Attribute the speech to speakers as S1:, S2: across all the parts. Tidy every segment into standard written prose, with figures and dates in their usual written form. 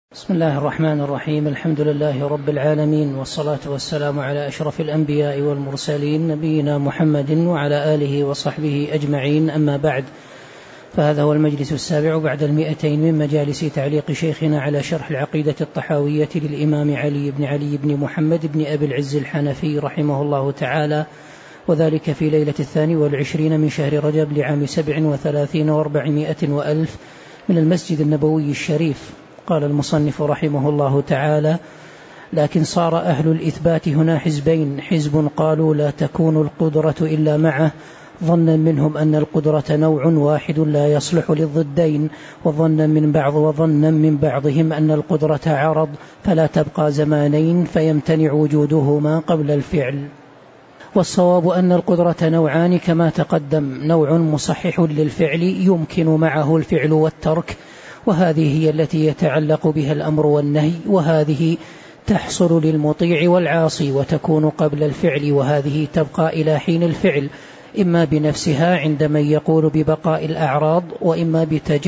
S1: بسم الله الرحمن الرحيم. الحمد لله رب العالمين، والصلاة والسلام على أشرف الأنبياء والمرسلين، نبينا محمد وعلى آله وصحبه أجمعين. أما بعد، فهذا هو المجلس السابع بعد 200 من مجالس تعليق شيخنا على شرح العقيدة الطحاوية للإمام علي بن محمد بن أبي العز الحنفي رحمه الله تعالى، وذلك في ليلة 22 من شهر رجب لعام 37 و400 وألف من المسجد النبوي الشريف. قال المصنف رحمه الله تعالى: لكن صار أهل الإثبات هنا حزبين: حزب قالوا لا تكون القدرة إلا معه، ظنا منهم أن القدرة نوع واحد لا يصلح للضدين، وظنا من بعضهم أن القدرة عرض فلا تبقى زمانين فيمتنع وجودهما قبل الفعل. والصواب أن القدرة نوعان كما تقدم: نوع مصحح للفعل يمكن معه الفعل والترك، وهذه هي التي يتعلق بها الأمر والنهي، وهذه تحصل للمطيع والعاصي وتكون قبل الفعل، وهذه تبقى إلى حين الفعل، إما بنفسها عند من يقول ببقاء الأعراض، وإما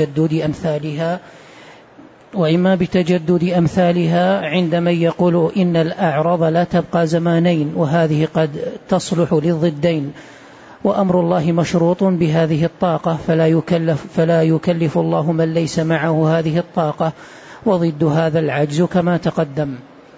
S1: بتجدد أمثالها عند من يقول إن الأعراض لا تبقى زمانين، وهذه قد تصلح للضدين. وأمر الله مشروط بهذه الطاقة، فلا يكلف الله من ليس معه هذه الطاقة، وضد هذا العجز كما تقدم.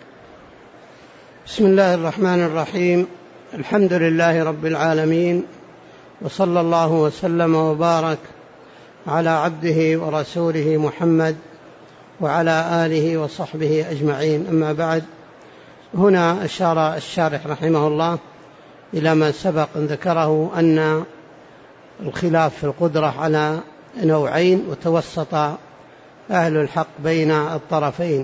S2: بسم الله الرحمن الرحيم. الحمد لله رب العالمين، وصلى الله وسلم وبارك على عبده ورسوله محمد وعلى آله وصحبه أجمعين. أما بعد، هنا أشار الشارح رحمه الله إلى ما سبق أن ذكره أن الخلاف في القدرة على نوعين، وتوسط أهل الحق بين الطرفين،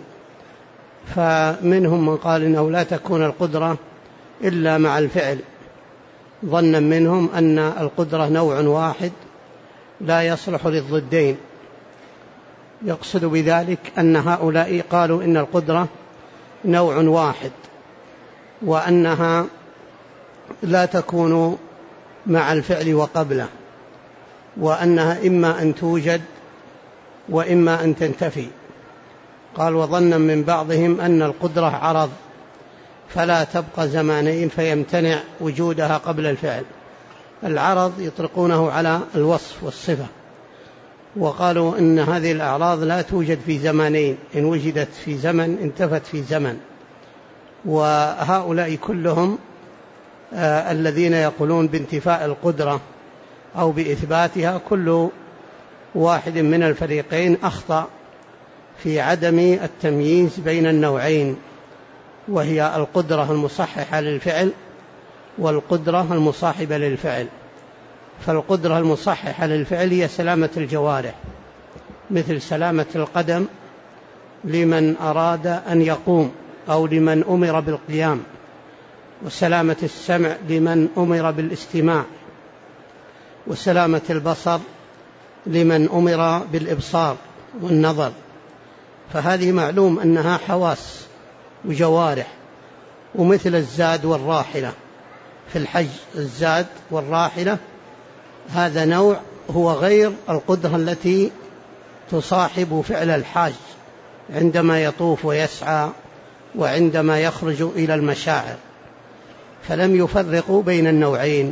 S2: فمنهم من قال إنه لا تكون القدرة إلا مع الفعل، ظنا منهم أن القدرة نوع واحد لا يصلح للضدين. يقصد بذلك أن هؤلاء قالوا إن القدرة نوع واحد، وأنها لا تكون مع الفعل وقبله، وأنها إما أن توجد وإما أن تنتفي. قال: وظنا من بعضهم أن القدرة عرض فلا تبقى زمانين فيمتنع وجودها قبل الفعل. العرض يطلقونه على الوصف والصفة، وقالوا إن هذه الأعراض لا توجد في زمانين، إن وجدت في زمن انتفت في زمن. وهؤلاء كلهم الذين يقولون بانتفاء القدرة أو بإثباتها، كل واحد من الفريقين أخطأ في عدم التمييز بين النوعين، وهي القدرة المصححة للفعل والقدرة المصاحبة للفعل. فالقدرة المصححة للفعل هي سلامة الجوارح، مثل سلامة القدم لمن أراد أن يقوم أو لمن أمر بالقيام، وسلامة السمع لمن أمر بالاستماع، وسلامة البصر لمن أمر بالإبصار والنظر. فهذه معلوم أنها حواس وجوارح. ومثل الزاد والراحلة في الحج، الزاد والراحلة هذا نوع هو غير القدرة التي تصاحب فعل الحاج عندما يطوف ويسعى وعندما يخرج إلى المشاعر، فلم يفرقوا بين النوعين.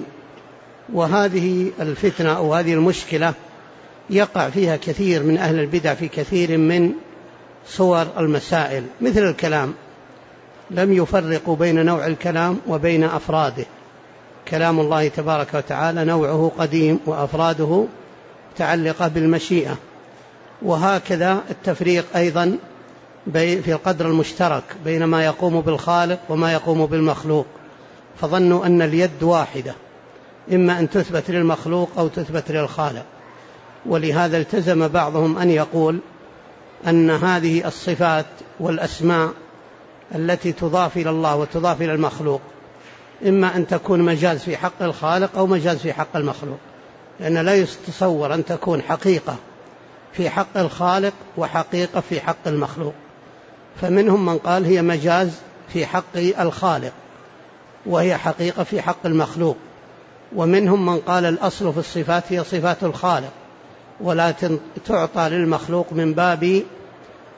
S2: وهذه الفتنة أو هذه المشكلة يقع فيها كثير من أهل البدع في كثير من صور المسائل، مثل الكلام، لم يفرقوا بين نوع الكلام وبين أفراده. كلام الله تبارك وتعالى نوعه قديم وأفراده متعلقة بالمشيئة. وهكذا التفريق أيضا في القدر المشترك بين ما يقوم بالخالق وما يقوم بالمخلوق، فظنوا أن اليد واحدة، إما أن تثبت للمخلوق أو تثبت للخالق. ولهذا التزم بعضهم أن يقول أن هذه الصفات والأسماء التي تضاف إلى الله وتضاف إلى المخلوق إما أن تكون مجاز في حق الخالق أو مجاز في حق المخلوق، لأن لا يتصور أن تكون حقيقة في حق الخالق وحقيقة في حق المخلوق. فمنهم من قال هي مجاز في حق الخالق وهي حقيقة في حق المخلوق، ومنهم من قال الأصل في الصفات هي صفات الخالق ولا تعطى للمخلوق من باب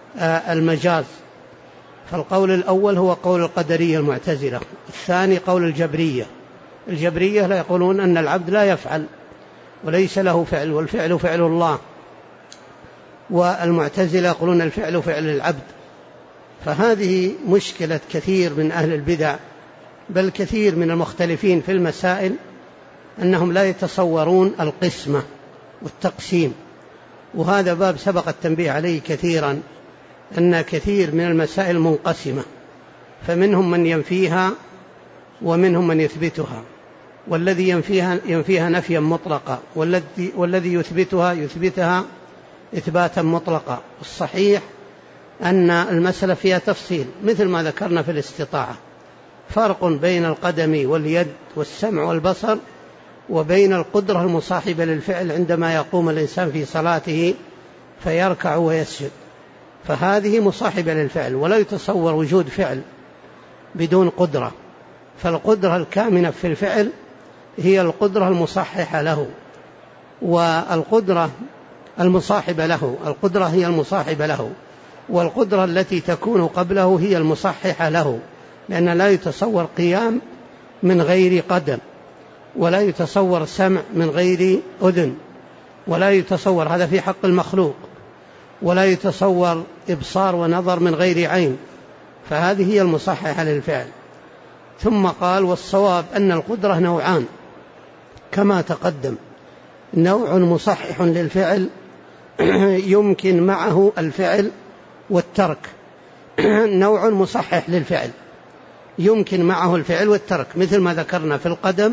S2: المجاز. فالقول الأول هو قول القدرية المعتزلة، الثاني قول الجبرية لا يقولون أن العبد لا يفعل وليس له فعل والفعل فعل الله، والمعتزلة يقولون الفعل فعل العبد. فهذه مشكلة كثير من أهل البدع، بل كثير من المختلفين في المسائل، أنهم لا يتصورون القسمة والتقسيم. وهذا باب سبق التنبيه عليه كثيرا، أن كثير من المسائل منقسمة، فمنهم من ينفيها ومنهم من يثبتها، والذي ينفيها نفيا مطلقا، والذي يثبتها إثباتا مطلقا. الصحيح أن المسألة فيها تفصيل، مثل ما ذكرنا في الاستطاعة، فرق بين القدم واليد والسمع والبصر وبين القدرة المصاحبة للفعل عندما يقوم الإنسان في صلاته فيركع ويسجد، فهذه مصاحبة للفعل، ولا يتصور وجود فعل بدون قدرة. فالقدرة الكامنة في الفعل هي القدرة المصححة له، والقدرة المصاحبة له، القدرة هي المصاحبة له، والقدرة التي تكون قبله هي المصححة له، لأن لا يتصور قيام من غير قدم، ولا يتصور سمع من غير أذن، ولا يتصور هذا في حق المخلوق، ولا يتصور إبصار ونظر من غير عين، فهذه هي المصححة للفعل. ثم قال والصواب أن القدرة نوعان كما تقدم، نوع مصحح للفعل يمكن معه الفعل والترك، نوع مصحح للفعل يمكن معه الفعل والترك، مثل ما ذكرنا في القدم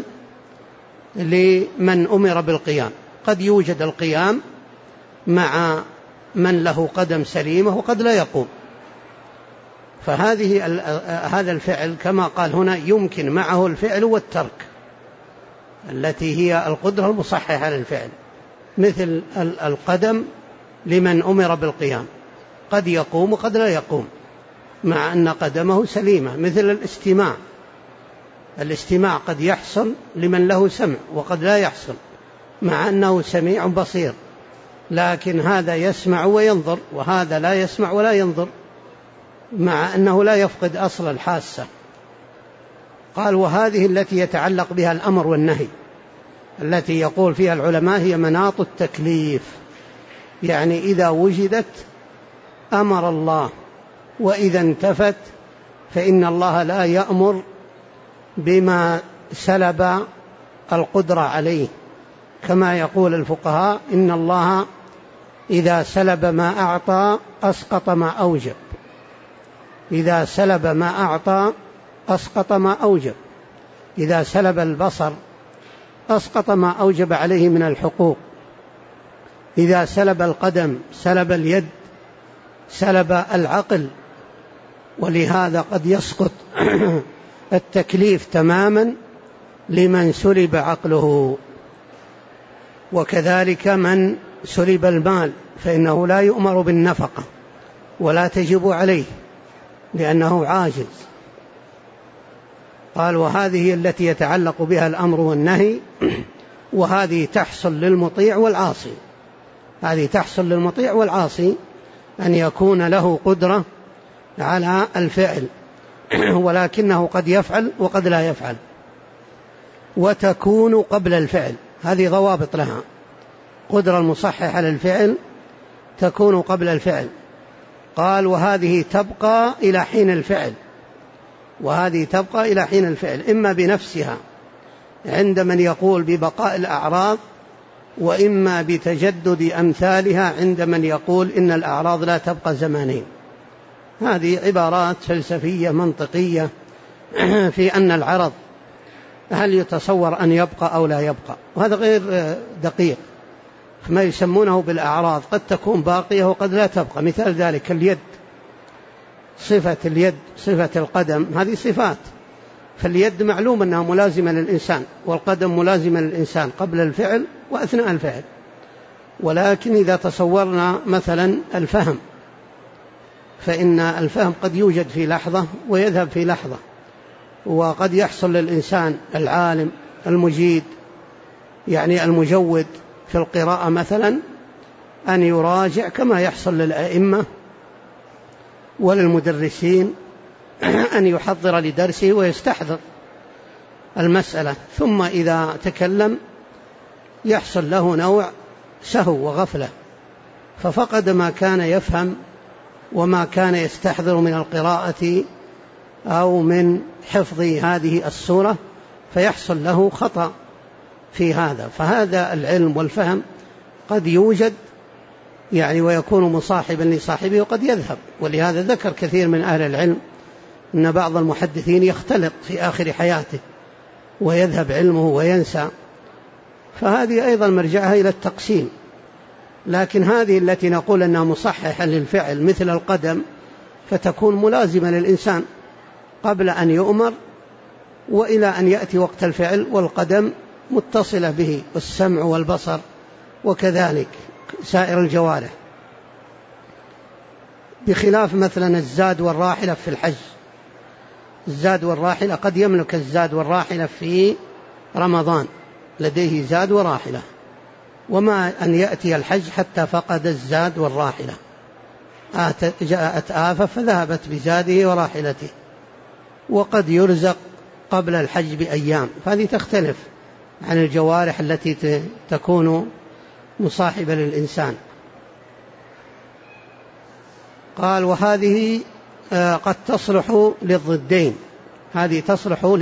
S2: لمن أمر بالقيام، قد يوجد القيام مع من له قدم سليمة وقد لا يقوم، هذا الفعل كما قال هنا يمكن معه الفعل والترك، التي هي القدرة المصححة للفعل، مثل القدم لمن أمر بالقيام، قد يقوم وقد لا يقوم مع أن قدمه سليمة. مثل الاستماع قد يحصل لمن له سمع وقد لا يحصل مع أنه سميع بصير، لكن هذا يسمع وينظر وهذا لا يسمع ولا ينظر مع أنه لا يفقد أصل الحاسة. قال وهذه التي يتعلق بها الأمر والنهي، التي يقول فيها العلماء هي مناط التكليف، يعني إذا وجدت أمر الله، وإذا انتفت فإن الله لا يأمر بما سلب القدرة عليه، كما يقول الفقهاء إن الله إذا سلب ما أعطى أسقط ما أوجب، إذا سلب ما أعطى أسقط ما أوجب، إذا سلب البصر أسقط ما أوجب عليه من الحقوق، إذا سلب القدم سلب اليد سلب العقل، ولهذا قد يسقط التكليف تماما لمن سلب عقله. وكذلك من سلب المال فإنه لا يؤمر بالنفقة ولا تجب عليه لأنه عاجز. قال وهذه التي يتعلق بها الأمر والنهي، وهذه تحصل للمطيع والعاصي، هذه تحصل للمطيع والعاصي أن يكون له قدرة على الفعل ولكنه قد يفعل وقد لا يفعل. وتكون قبل الفعل، هذه ضوابط لها، قدرة المصححة للفعل تكون قبل الفعل. قال وهذه تبقى إلى حين الفعل، وهذه تبقى إلى حين الفعل، إما بنفسها عند من يقول ببقاء الأعراض، وإما بتجدد أمثالها عند من يقول إن الأعراض لا تبقى زمانين. هذه عبارات فلسفية منطقية في أن العرض هل يتصور أن يبقى أو لا يبقى، وهذا غير دقيق. ما يسمونه بالأعراض قد تكون باقية وقد لا تبقى، مثال ذلك اليد، صفة اليد صفة القدم هذه صفات، فاليد معلوم أنها ملازمة للإنسان، والقدم ملازمة للإنسان قبل الفعل وأثناء الفعل. ولكن إذا تصورنا مثلا الفهم، فإن الفهم قد يوجد في لحظة ويذهب في لحظة، وقد يحصل للإنسان العالم المجيد يعني المجود في القراءة مثلا أن يراجع كما يحصل للأئمة وللمدرسين أن يحضر لدرسه ويستحضر المسألة، ثم إذا تكلم يحصل له نوع سهو وغفلة، ففقد ما كان يفهم وما كان يستحضر من القراءة أو من حفظ هذه السورة، فيحصل له خطأ في هذا. فهذا العلم والفهم قد يوجد ويكون مصاحبا لصاحبه وقد يذهب. ولهذا ذكر كثير من أهل العلم أن بعض المحدثين يختلط في آخر حياته ويذهب علمه وينسى، فهذه أيضا مرجعها إلى التقسيم. لكن هذه التي نقول أنها مصححة للفعل مثل القدم فتكون ملازمة للإنسان قبل أن يؤمر وإلى أن يأتي وقت الفعل، والقدم متصلة به، والسمع والبصر وكذلك سائر الجوارح، بخلاف مثلا الزاد والراحلة في الحج. الزاد والراحلة قد يملك الزاد والراحلة في رمضان، لديه زاد وراحلة، وما أن يأتي الحج حتى فقد الزاد والراحلة، جاءت آفة فذهبت بزاده وراحلته، وقد يرزق قبل الحج بأيام. فهذه تختلف عن الجوارح التي تكون مصاحبة للإنسان. قال وهذه قد تصلح للضدين، هذه تصلح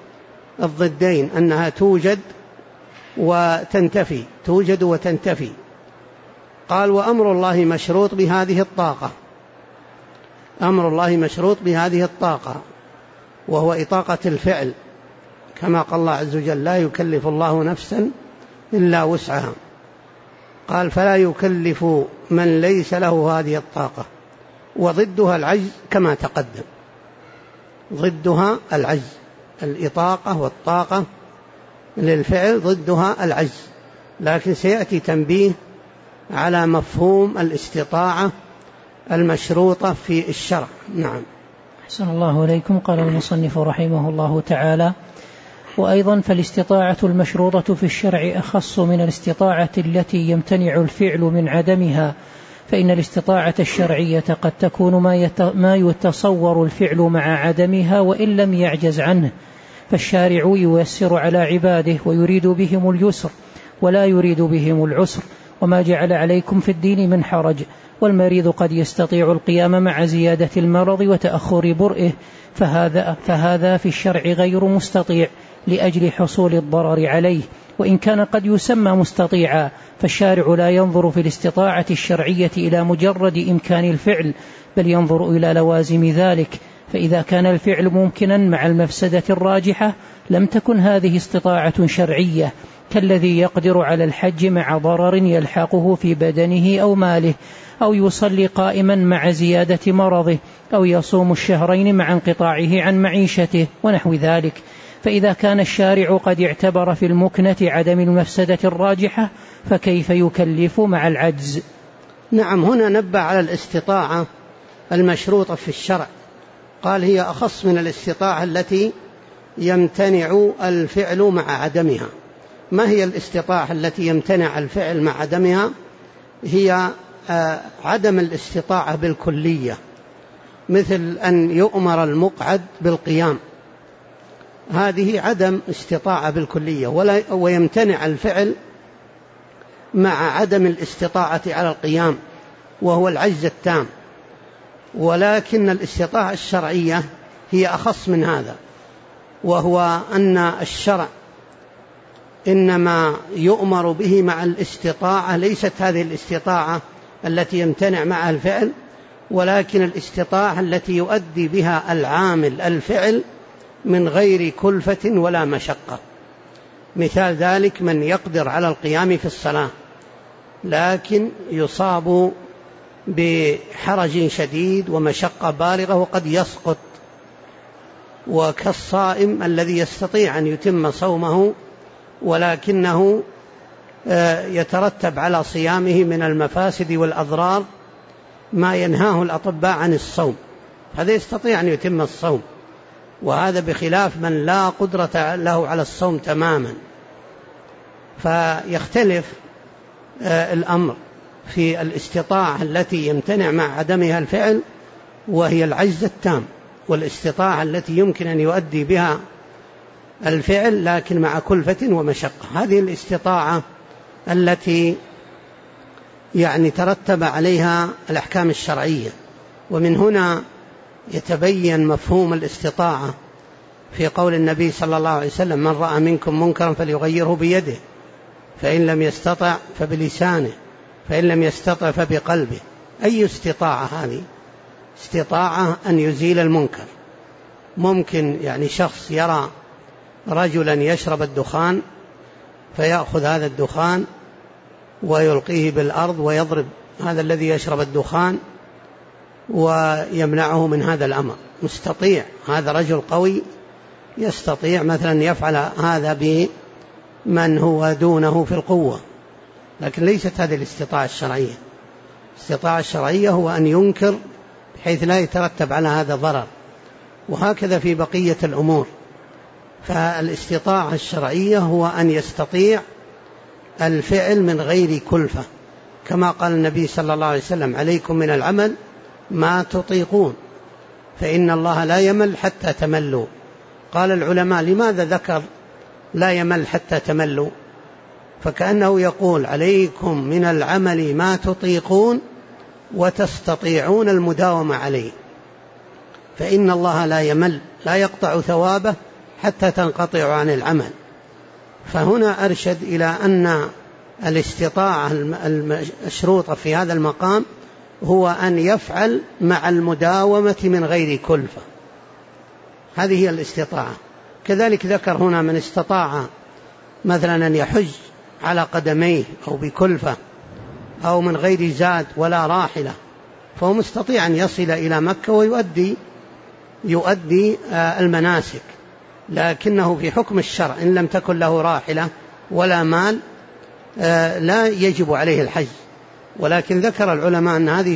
S2: للضدين أنها توجد وتنتفي، توجد وتنتفي. قال وأمر الله مشروط بهذه الطاقة، أمر الله مشروط بهذه الطاقة، وهو إطاقة الفعل، كما قال الله عز وجل لا يكلف الله نفسا إلا وسعها. قال فلا يكلف من ليس له هذه الطاقة، وضدها العجز كما تقدم، ضدها العجز، الإطاقة والطاقة للفعل ضدها العجز، لكن سيأتي تنبيه على مفهوم الاستطاعة المشروطة في الشرع. نعم.
S1: أحسن الله إليكم. قال المصنف رحمه الله تعالى وأيضا فالاستطاعة المشروطة في الشرع أخص من الاستطاعة التي يمتنع الفعل من عدمها، فإن الاستطاعة الشرعية قد تكون ما يتصور الفعل مع عدمها وإن لم يعجز عنه، فالشارع ييسر على عباده ويريد بهم اليسر ولا يريد بهم العسر، وما جعل عليكم في الدين من حرج. والمريض قد يستطيع القيام مع زيادة المرض وتأخر برئه، فهذا في الشرع غير مستطيع لأجل حصول الضرر عليه، وإن كان قد يسمى مستطيعا، فالشارع لا ينظر في الاستطاعة الشرعية إلى مجرد إمكان الفعل، بل ينظر إلى لوازم ذلك. فإذا كان الفعل ممكنا مع المفسدة الراجحة لم تكن هذه استطاعة شرعية، كالذي يقدر على الحج مع ضرر يلحقه في بدنه أو ماله، أو يصلي قائما مع زيادة مرضه، أو يصوم الشهرين مع انقطاعه عن معيشته ونحو ذلك. فإذا كان الشارع قد اعتبر في المكنة عدم المفسدة الراجحة فكيف يكلف مع العجز؟
S2: نعم، هنا نبه على الاستطاعة المشروطة في الشرع، قال هي أخص من الاستطاعة التي يمتنع الفعل مع عدمها. ما هي الاستطاعة التي يمتنع الفعل مع عدمها؟ هي عدم الاستطاعة بالكلية، مثل أن يؤمر المقعد بالقيام، هذه عدم استطاعة بالكلية، ويمتنع الفعل مع عدم الاستطاعة على القيام وهو العجز التام. ولكن الاستطاعة الشرعية هي أخص من هذا، وهو أن الشرع إنما يؤمر به مع الاستطاعة، ليست هذه الاستطاعة التي يمتنع معها الفعل، ولكن الاستطاعة التي يؤدي بها العامل الفعل من غير كلفة ولا مشقة. مثال ذلك من يقدر على القيام في الصلاة لكن يصاب بحرج شديد ومشقة بالغة وقد يسقط، وكالصائم الذي يستطيع أن يتم صومه ولكنه يترتب على صيامه من المفاسد والأضرار ما ينهاه الأطباء عن الصوم، هذا يستطيع أن يتم الصوم، وهذا بخلاف من لا قدرة له على الصوم تماما. فيختلف الأمر في الاستطاعة التي يمتنع مع عدمها الفعل وهي العجز التام، والاستطاعة التي يمكن أن يؤدي بها الفعل لكن مع كلفة ومشقة. هذه الاستطاعة التي يعني ترتب عليها الأحكام الشرعية. ومن هنا يتبين مفهوم الاستطاعة في قول النبي صلى الله عليه وسلم: من رأى منكم منكرا فليغيره بيده، فإن لم يستطع فبلسانه، فإن لم يستطع فبقلبه. أي استطاعة هذه؟ استطاعة أن يزيل المنكر. ممكن يعني شخص يرى رجلا يشرب الدخان فيأخذ هذا الدخان ويلقيه بالأرض ويضرب هذا الذي يشرب الدخان ويمنعه من هذا الأمر. مستطيع، هذا رجل قوي يستطيع مثلا يفعل هذا بمن هو دونه في القوة، لكن ليست هذه الاستطاعة الشرعية. الاستطاعة الشرعية هو أن ينكر بحيث لا يترتب على هذا ضرر، وهكذا في بقية الأمور. فالاستطاعة الشرعية هو أن يستطيع الفعل من غير كلفة، كما قال النبي صلى الله عليه وسلم: عليكم من العمل ما تطيقون فإن الله لا يمل حتى تملوا. قال العلماء: لماذا ذكر لا يمل حتى تملوا؟ فكأنه يقول: عليكم من العمل ما تطيقون وتستطيعون المداومة عليه، فإن الله لا يمل، لا يقطع ثوابه حتى تنقطع عن العمل. فهنا أرشد إلى أن الاستطاعة المشروطة في هذا المقام هو أن يفعل مع المداومة من غير كلفة. هذه هي الاستطاعة. كذلك ذكر هنا: من استطاع مثلا أن يحج على قدميه أو بكلفة أو من غير زاد ولا راحلة، فهو مستطيع أن يصل إلى مكة ويؤدي المناسك، لكنه في حكم الشرع إن لم تكن له راحلة ولا مال لا يجب عليه الحج. ولكن ذكر العلماء أن هذه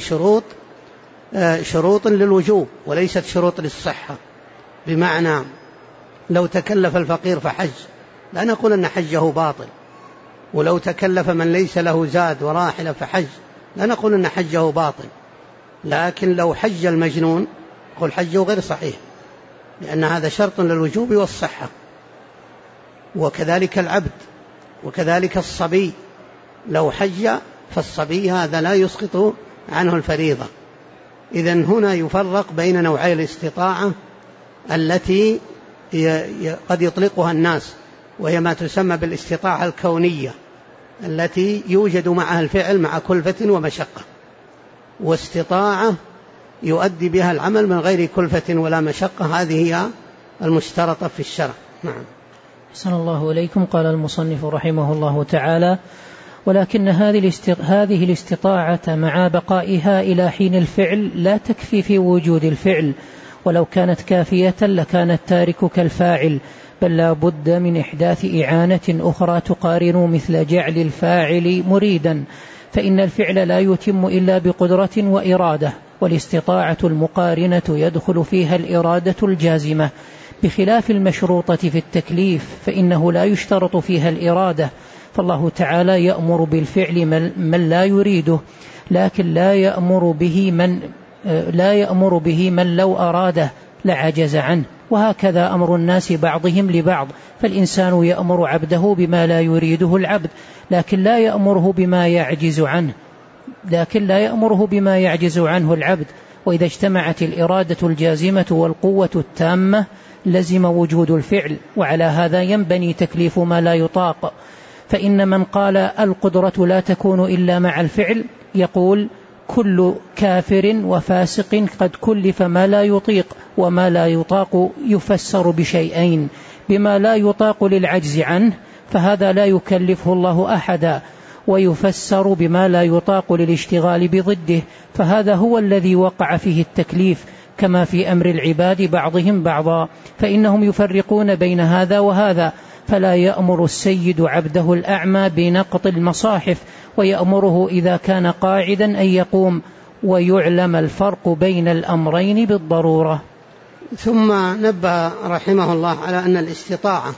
S2: شروط للوجوب وليست شروط للصحة. بمعنى لو تكلف الفقير فحج لا نقول أن حجه باطل، ولو تكلف من ليس له زاد وراحلة فحج لا نقول أن حجه باطل، لكن لو حج المجنون قل حجه غير صحيح، لأن هذا شرط للوجوب والصحة. وكذلك العبد، وكذلك الصبي، لو حج فالصبي هذا لا يسقط عنه الفريضة. إذن هنا يفرق بين نوعي الاستطاعة التي قد يطلقها الناس، وهي ما تسمى بالاستطاعة الكونية التي يوجد معها الفعل مع كلفة ومشقة، واستطاعة يؤدي بها العمل من غير كلفة ولا مشقة، هذه هي المشترطة في الشرع. نعم.
S1: أحسن الله إليكم. قال المصنف رحمه الله تعالى: ولكن هذه الاستطاعة مع بقائها إلى حين الفعل لا تكفي في وجود الفعل، ولو كانت كافية لكان التارك كالفاعل، بل لا بد من إحداث إعانة أخرى تقارن مثل جعل الفاعل مريدا، فإن الفعل لا يتم إلا بقدرة وإرادة، والاستطاعة المقارنة يدخل فيها الإرادة الجازمة، بخلاف المشروطة في التكليف فإنه لا يشترط فيها الإرادة. فالله تعالى يأمر بالفعل من لا يريده، لكن لا يأمر به من لو أراده لعجز عنه، وهكذا أمر الناس بعضهم لبعض. فالإنسان يأمر عبده بما لا يريده العبد، لكن لا يأمره بما يعجز عنه العبد. وإذا اجتمعت الإرادة الجازمة والقوة التامة لزم وجود الفعل، وعلى هذا ينبني تكليف ما لا يطاق. فإن من قال القدرة لا تكون إلا مع الفعل يقول: كل كافر وفاسق قد كلف ما لا يطيق، وما لا يطاق يفسر بشيئين: بما لا يطاق للعجز عنه فهذا لا يكلفه الله أحدا، ويفسر بما لا يطاق للاشتغال بضده، فهذا هو الذي وقع فيه التكليف، كما في أمر العباد بعضهم بعضا، فإنهم يفرقون بين هذا وهذا. فلا يأمر السيد عبده الأعمى بنقط المصاحف، ويأمره إذا كان قاعدا أن يقوم، ويعلم الفرق بين الأمرين بالضرورة.
S2: ثم نبه رحمه الله على أن الاستطاعة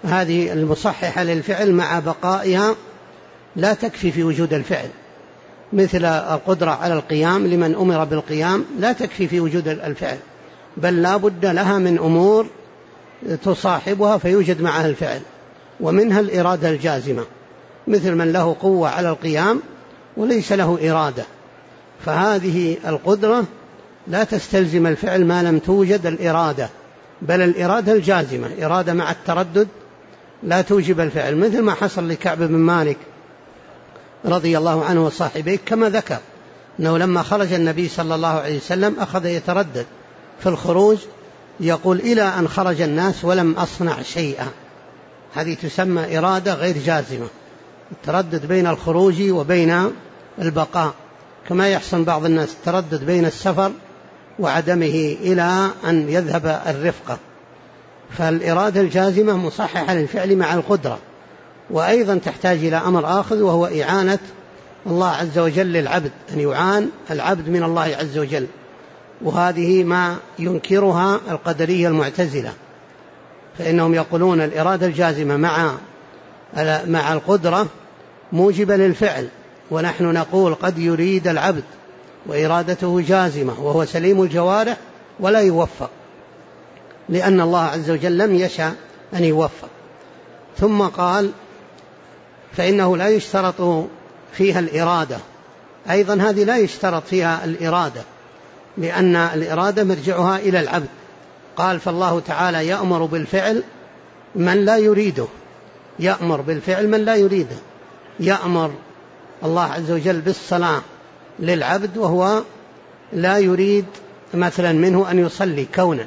S2: هذه المصححة للفعل مع بقائها لا تكفي في وجود الفعل، مثل القدرة على القيام لمن أمر بالقيام لا تكفي في وجود الفعل، بل لا بد لها من أمور تصاحبها فيوجد معها الفعل، ومنها الإرادة الجازمة، مثل من له قوة على القيام وليس له إرادة، فهذه القدرة لا تستلزم الفعل ما لم توجد الإرادة، بل الإرادة الجازمة، إرادة مع التردد لا توجب الفعل، مثل ما حصل لكعب بن مالك رضي الله عنه وصاحبيه، كما ذكر أنه لما خرج النبي صلى الله عليه وسلم أخذ يتردد في الخروج، يقول إلى أن خرج الناس ولم أصنع شيئا. هذه تسمى إرادة غير جازمة، التردد بين الخروج وبين البقاء، كما يحصل بعض الناس التردد بين السفر وعدمه إلى أن يذهب الرفقة. فالإرادة الجازمة مصححة للفعل مع القدرة، وأيضا تحتاج إلى أمر آخر وهو إعانة الله عز وجل للعبد، أن يعان العبد من الله عز وجل، وهذه ما ينكرها القدرية المعتزلة، فإنهم يقولون الإرادة الجازمة مع القدرة موجبة للفعل، ونحن نقول قد يريد العبد وإرادته جازمة وهو سليم الجوارح ولا يوفق، لأن الله عز وجل لم يشاء أن يوفق. ثم قال فإنه لا يشترط فيها الإرادة، أيضا هذه لا يشترط فيها الإرادة، لأن الإرادة مرجعها إلى العبد. قال فالله تعالى يأمر بالفعل من لا يريده، يأمر بالفعل من لا يريده، يأمر الله عز وجل بالصلاة للعبد وهو لا يريد مثلا منه أن يصلي كونا،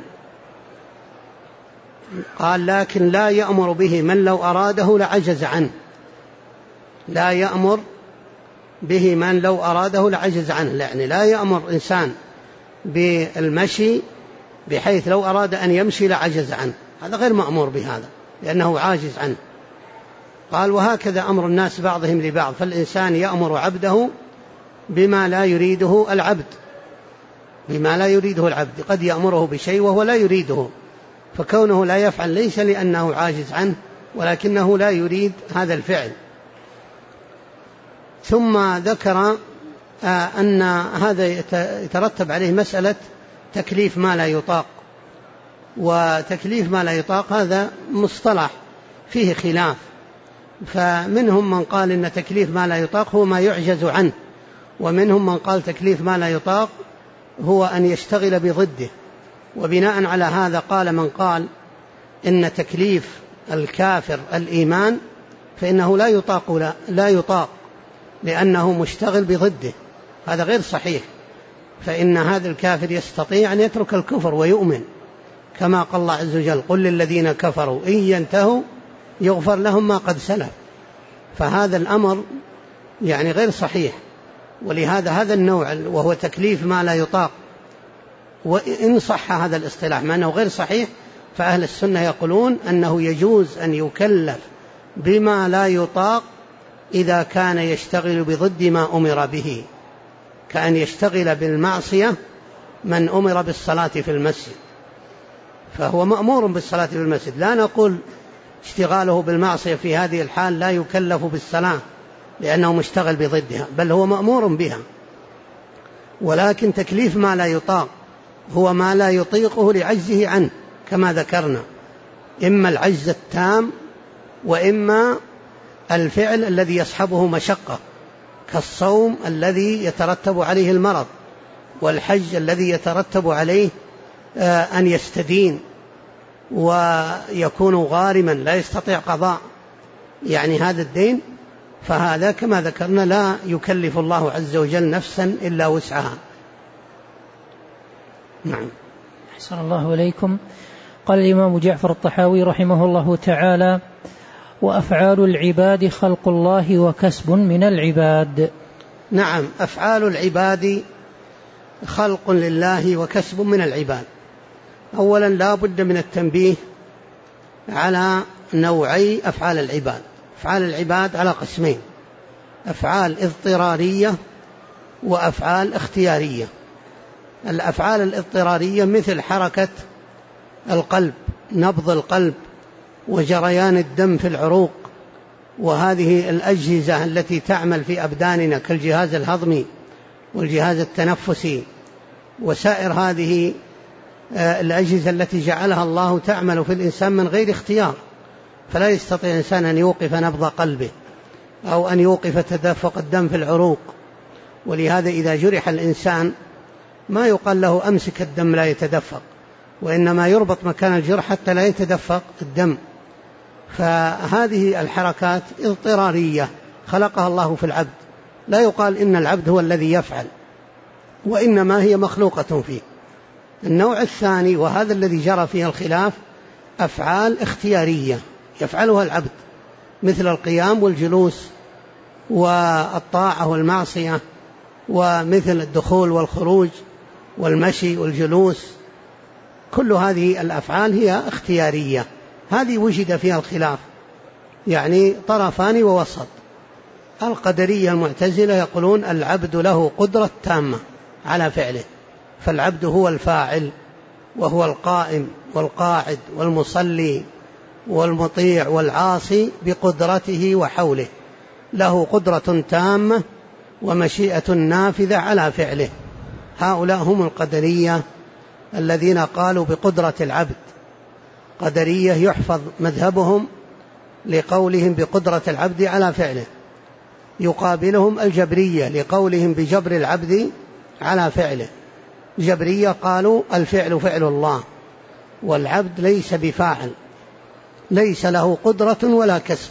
S2: قال لكن لا يأمر به من لو أراده لعجز عنه، لا يأمر به من لو أراده لعجز عنه، يعني لا يأمر إنسان بالمشي بحيث لو أراد أن يمشي لعجز عنه، هذا غير مأمور بهذا لأنه عاجز عنه. قال وهكذا أمر الناس بعضهم لبعض، فالإنسان يأمر عبده بما لا يريده العبد، بما لا يريده العبد، قد يأمره بشيء وهو لا يريده، فكونه لا يفعل ليس لأنه عاجز عنه ولكنه لا يريد هذا الفعل. ثم ذكر أن هذا يترتب عليه مسألة تكليف ما لا يطاق، وتكليف ما لا يطاق هذا مصطلح فيه خلاف، فمنهم من قال إن تكليف ما لا يطاق هو ما يعجز عنه، ومنهم من قال تكليف ما لا يطاق هو أن يشتغل بضده، وبناء على هذا قال من قال إن تكليف الكافر الإيمان فإنه لا يطاق لأنه مشتغل بضده، هذا غير صحيح، فإن هذا الكافر يستطيع أن يترك الكفر ويؤمن، كما قال الله عز وجل قل للذين كفروا إن ينتهوا يغفر لهم ما قد سلف، فهذا الأمر يعني غير صحيح. ولهذا هذا النوع وهو تكليف ما لا يطاق، وإن صح هذا الاصطلاح مع أنه غير صحيح، فأهل السنة يقولون أنه يجوز أن يكلف بما لا يطاق إذا كان يشتغل بضد ما أمر به، كأن يشتغل بالمعصية من أمر بالصلاة في المسجد، فهو مأمور بالصلاة في المسجد، لا نقول اشتغاله بالمعصية في هذه الحال لا يكلف بالصلاة لأنه مشتغل بضدها، بل هو مأمور بها. ولكن تكليف ما لا يطاق هو ما لا يطيقه لعجزه عنه، كما ذكرنا، إما العجز التام وإما الفعل الذي يصحبه مشقة، كالصوم الذي يترتب عليه المرض، والحج الذي يترتب عليه أن يستدين ويكون غارما لا يستطيع قضاء يعني هذا الدين، فهذا كما ذكرنا لا يكلف الله عز وجل نفسا إلا وسعها. نعم.
S1: أحسن الله إليكم. قال الإمام جعفر الطحاوي رحمه الله تعالى وأفعال العباد خلق الله وكسب من العباد.
S2: نعم، أفعال العباد خلق لله وكسب من العباد. أولا لا بد من التنبيه على نوعي أفعال العباد. أفعال العباد على قسمين: أفعال اضطرارية وأفعال اختيارية. الأفعال الاضطرارية مثل حركة القلب، نبض القلب وجريان الدم في العروق وهذه الأجهزة التي تعمل في أبداننا كالجهاز الهضمي والجهاز التنفسي وسائر هذه الأجهزة التي جعلها الله تعمل في الإنسان من غير اختيار، فلا يستطيع الإنسان أن يوقف نبض قلبه أو أن يوقف تدفق الدم في العروق. ولهذا إذا جرح الإنسان ما يقال له أمسك الدم لا يتدفق، وإنما يربط مكان الجرح حتى لا يتدفق الدم. فهذه الحركات اضطرارية خلقها الله في العبد، لا يقال إن العبد هو الذي يفعل، وإنما هي مخلوقة فيه. النوع الثاني وهذا الذي جرى فيه الخلاف أفعال اختيارية يفعلها العبد، مثل القيام والجلوس والطاعة والمعصية، ومثل الدخول والخروج والمشي والجلوس، كل هذه الأفعال هي اختيارية. هذه وجد فيها الخلاف، يعني طرفان ووسط. القدرية المعتزلة يقولون العبد له قدرة تامة على فعله، فالعبد هو الفاعل وهو القائم والقاعد والمصلي والمطيع والعاصي بقدرته وحوله، له قدرة تامة ومشيئة نافذة على فعله. هؤلاء هم القدرية الذين قالوا بقدرة العبد. قدرية يحفظ مذهبهم لقولهم بقدرة العبد على فعله، يقابلهم الجبرية لقولهم بجبر العبد على فعله. الجبرية قالوا الفعل فعل الله، والعبد ليس بفاعل، ليس له قدرة ولا كسب،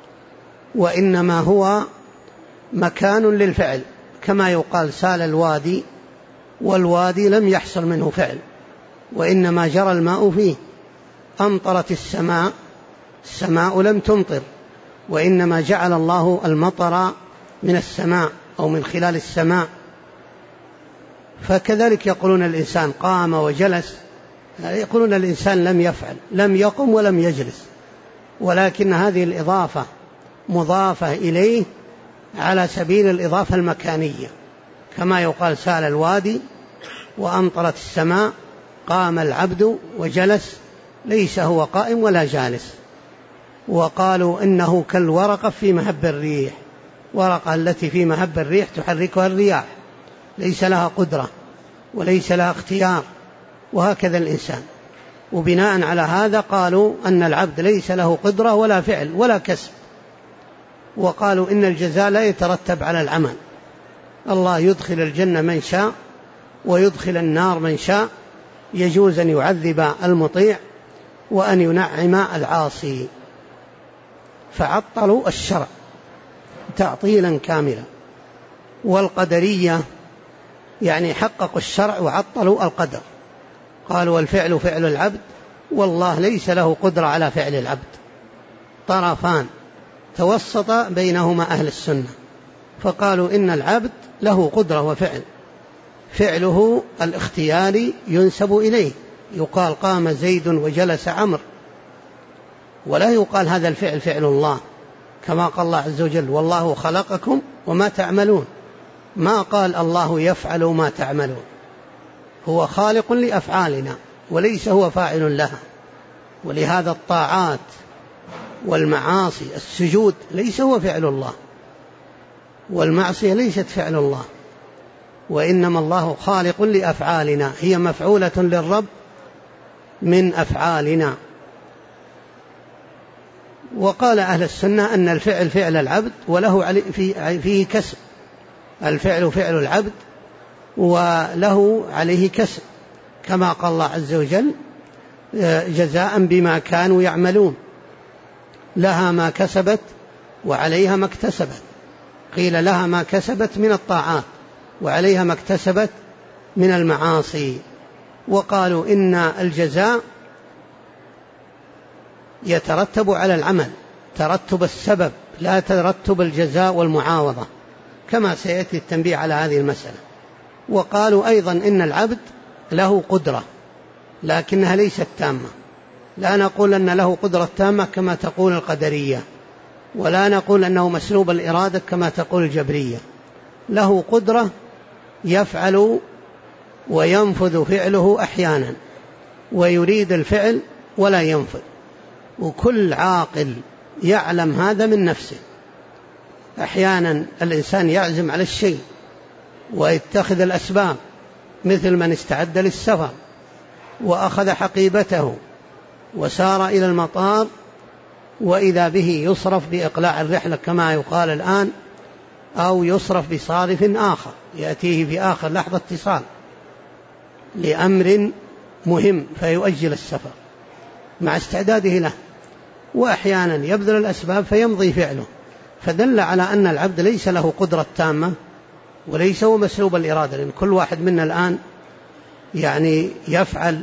S2: وإنما هو مكان للفعل، كما يقال سال الوادي والوادي لم يحصل منه فعل، وإنما جرى الماء فيه. أمطرت السماء، السماء لم تمطر، وإنما جعل الله المطر من السماء أو من خلال السماء. فكذلك يقولون الإنسان قام وجلس، يقولون الإنسان لم يفعل، لم يقم ولم يجلس، ولكن هذه الإضافة مضافة إليه على سبيل الإضافة المكانية، كما يقال سال الوادي وأمطرت السماء، قام العبد وجلس، ليس هو قائم ولا جالس. وقالوا إنه كالورقة في مهب الريح، ورقة التي في مهب الريح تحركها الرياح، ليس لها قدرة وليس لها اختيار، وهكذا الإنسان. وبناء على هذا قالوا أن العبد ليس له قدرة ولا فعل ولا كسب. وقالوا إن الجزاء لا يترتب على العمل، الله يدخل الجنة من شاء ويدخل النار من شاء، يجوز أن يعذب المطيع وأن ينعم العاصي. فعطلوا الشرع تعطيلا كاملا. والقدرية يعني حققوا الشرع وعطلوا القدر، قالوا الفعل فعل العبد والله ليس له قدرة على فعل العبد. طرفان توسط بينهما أهل السنة، فقالوا إن العبد له قدرة وفعل، فعله الاختياري ينسب إليه، يقال قام زيد وجلس عمرو، ولا يقال هذا الفعل فعل الله، كما قال الله عز وجل والله خلقكم وما تعملون. ما قال الله يفعل ما تعملون، هو خالق لأفعالنا وليس هو فاعل لها. ولهذا الطاعات والمعاصي، السجود ليس هو فعل الله، والمعصية ليست فعل الله، وإنما الله خالق لأفعالنا، هي مفعولة للرب من أفعالنا. وقال أهل السنة أن الفعل فعل العبد وله فيه كسب، الفعل فعل العبد وله عليه كسب، كما قال الله عز وجل جزاء بما كانوا يعملون، لها ما كسبت وعليها ما اكتسبت. قيل لها ما كسبت من الطاعات وعليها ما اكتسبت من المعاصي. وقالوا إن الجزاء يترتب على العمل ترتب السبب، لا ترتب الجزاء والمعاوضة، كما سيأتي التنبيه على هذه المسألة. وقالوا أيضا إن العبد له قدرة لكنها ليست تامة، لا نقول أن له قدرة تامة كما تقول القدرية، ولا نقول أنه مسلوب الإرادة كما تقول الجبرية، له قدرة يفعل وينفذ فعله أحيانا، ويريد الفعل ولا ينفذ. وكل عاقل يعلم هذا من نفسه. أحيانا الإنسان يعزم على الشيء ويتخذ الأسباب، مثل من استعد للسفر وأخذ حقيبته وسار إلى المطار، وإذا به يصرف بإقلاع الرحلة كما يقال الآن، أو يصرف بصارف آخر يأتيه في آخر لحظة اتصال لأمر مهم فيؤجل السفر مع استعداده له. وأحيانا يبذل الأسباب فيمضي فعله، فدل على أن العبد ليس له قدرة تامة وليس هو مسلوب الإرادة، لأن كل واحد منا الآن يعني يفعل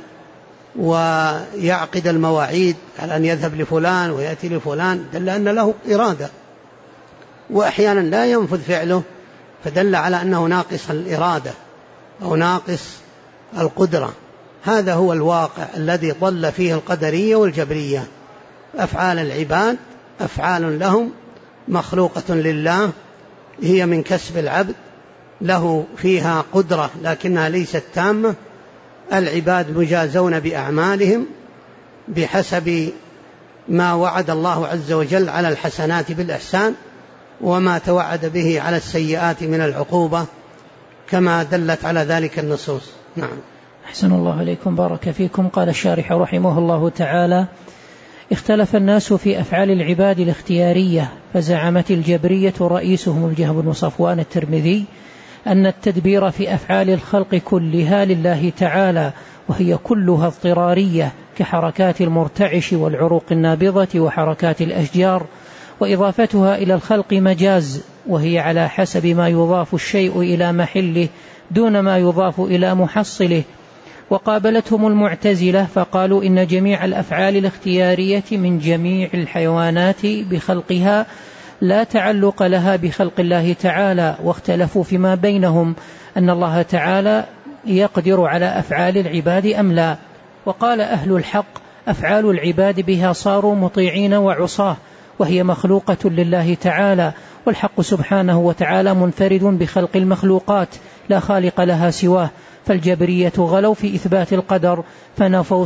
S2: ويعقد المواعيد على أن يذهب لفلان ويأتي لفلان، دل أن له إرادة. وأحيانا لا ينفذ فعله، فدل على أنه ناقص الإرادة أو ناقص القدرة. هذا هو الواقع الذي ضل فيه القدرية والجبرية. أفعال العباد أفعال لهم مخلوقة لله، هي من كسب العبد، له فيها قدرة لكنها ليست تامة. العباد مجازون بأعمالهم بحسب ما وعد الله عز وجل على الحسنات بالإحسان، وما توعد به على السيئات من العقوبة، كما دلت على ذلك النصوص. نعم.
S1: أحسن الله عليكم، بارك فيكم. قال الشارح رحمه الله تعالى: اختلف الناس في أفعال العباد الاختيارية، فزعمت الجبرية رئيسهم الجهم بن صفوان الترمذي أن التدبير في أفعال الخلق كلها لله تعالى، وهي كلها اضطرارية كحركات المرتعش والعروق النابضة وحركات الأشجار، وإضافتها إلى الخلق مجاز، وهي على حسب ما يضاف الشيء إلى محله دون ما يضاف إلى محصله. وقابلتهم المعتزلة فقالوا إن جميع الأفعال الاختيارية من جميع الحيوانات بخلقها لا تعلق لها بخلق الله تعالى، واختلفوا فيما بينهم أن الله تعالى يقدر على أفعال العباد أم لا. وقال أهل الحق: أفعال العباد بها صاروا مطيعين وعصاه، وهي مخلوقة لله تعالى، والحق سبحانه وتعالى منفرد بخلق المخلوقات لا خالق لها سواه. فالجبرية غلوا في إثبات القدر فنفوا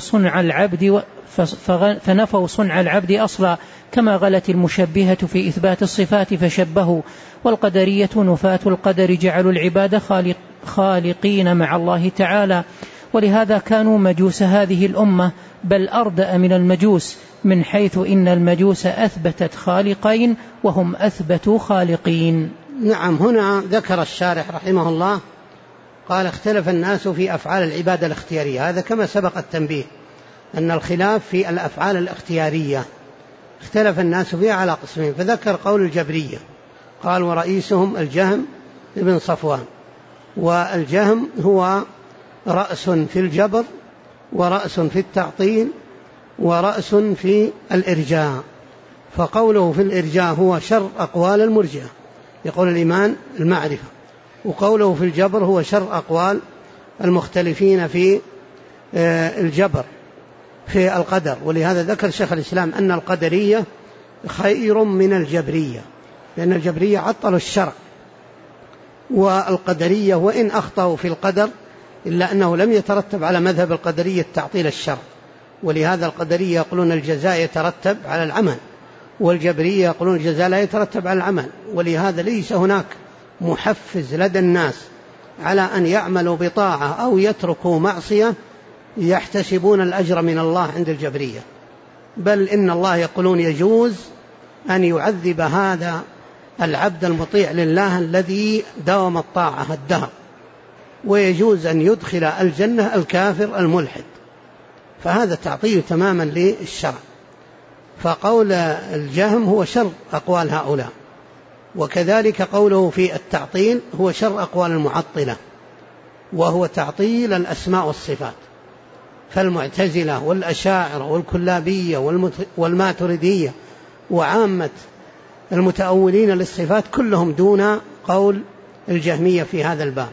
S1: صنع العبد أصلا، كما غلت المشبهة في إثبات الصفات فشبهوا. والقدرية نفاة القدر جعلوا العباد خالقين مع الله تعالى، ولهذا كانوا مجوس هذه الأمة، بل أردأ من المجوس، من حيث إن المجوس أثبتت خالقين وهم أثبتوا خالقين.
S2: نعم. هنا ذكر الشارح رحمه الله قال: اختلف الناس في أفعال العبادة الاختيارية. هذا كما سبق التنبيه أن الخلاف في الأفعال الاختيارية اختلف الناس فيها على قسمين، فذكر قول الجبرية، قال: ورئيسهم الجهم بن صفوان. والجهم هو رأس في الجبر، ورأس في التعطيل، ورأس في الإرجاء. فقوله في الإرجاء هو شر أقوال المرجئة، يقول الإيمان المعرفة، وقوله في الجبر هو شر أقوال المختلفين في الجبر في القدر. ولهذا ذكر شيخ الإسلام أن القدرية خير من الجبرية، لأن الجبرية عطلوا الشرع، والقدرية وإن أخطأوا في القدر إلا أنه لم يترتب على مذهب القدرية تعطيل الشرع. ولهذا القدرية يقولون الجزاء يترتب على العمل، والجبرية يقولون الجزاء لا يترتب على العمل. ولهذا ليس هناك محفز لدى الناس على أن يعملوا بطاعة أو يتركوا معصية يحتسبون الأجر من الله عند الجبرية، بل إن الله يقولون يجوز أن يعذب هذا العبد المطيع لله الذي داوم الطاعة الدهر، ويجوز أن يدخل الجنة الكافر الملحد. فهذا تعطيل تماما للشرع. فقول الجهم هو شر أقوال هؤلاء، وكذلك قوله في التعطيل هو شر أقوال المعطلة، وهو تعطيل الأسماء والصفات. فالمعتزلة والأشاعرة والكلابية والماتريدية وعامة المتأولين للصفات كلهم دون قول الجهمية في هذا الباب.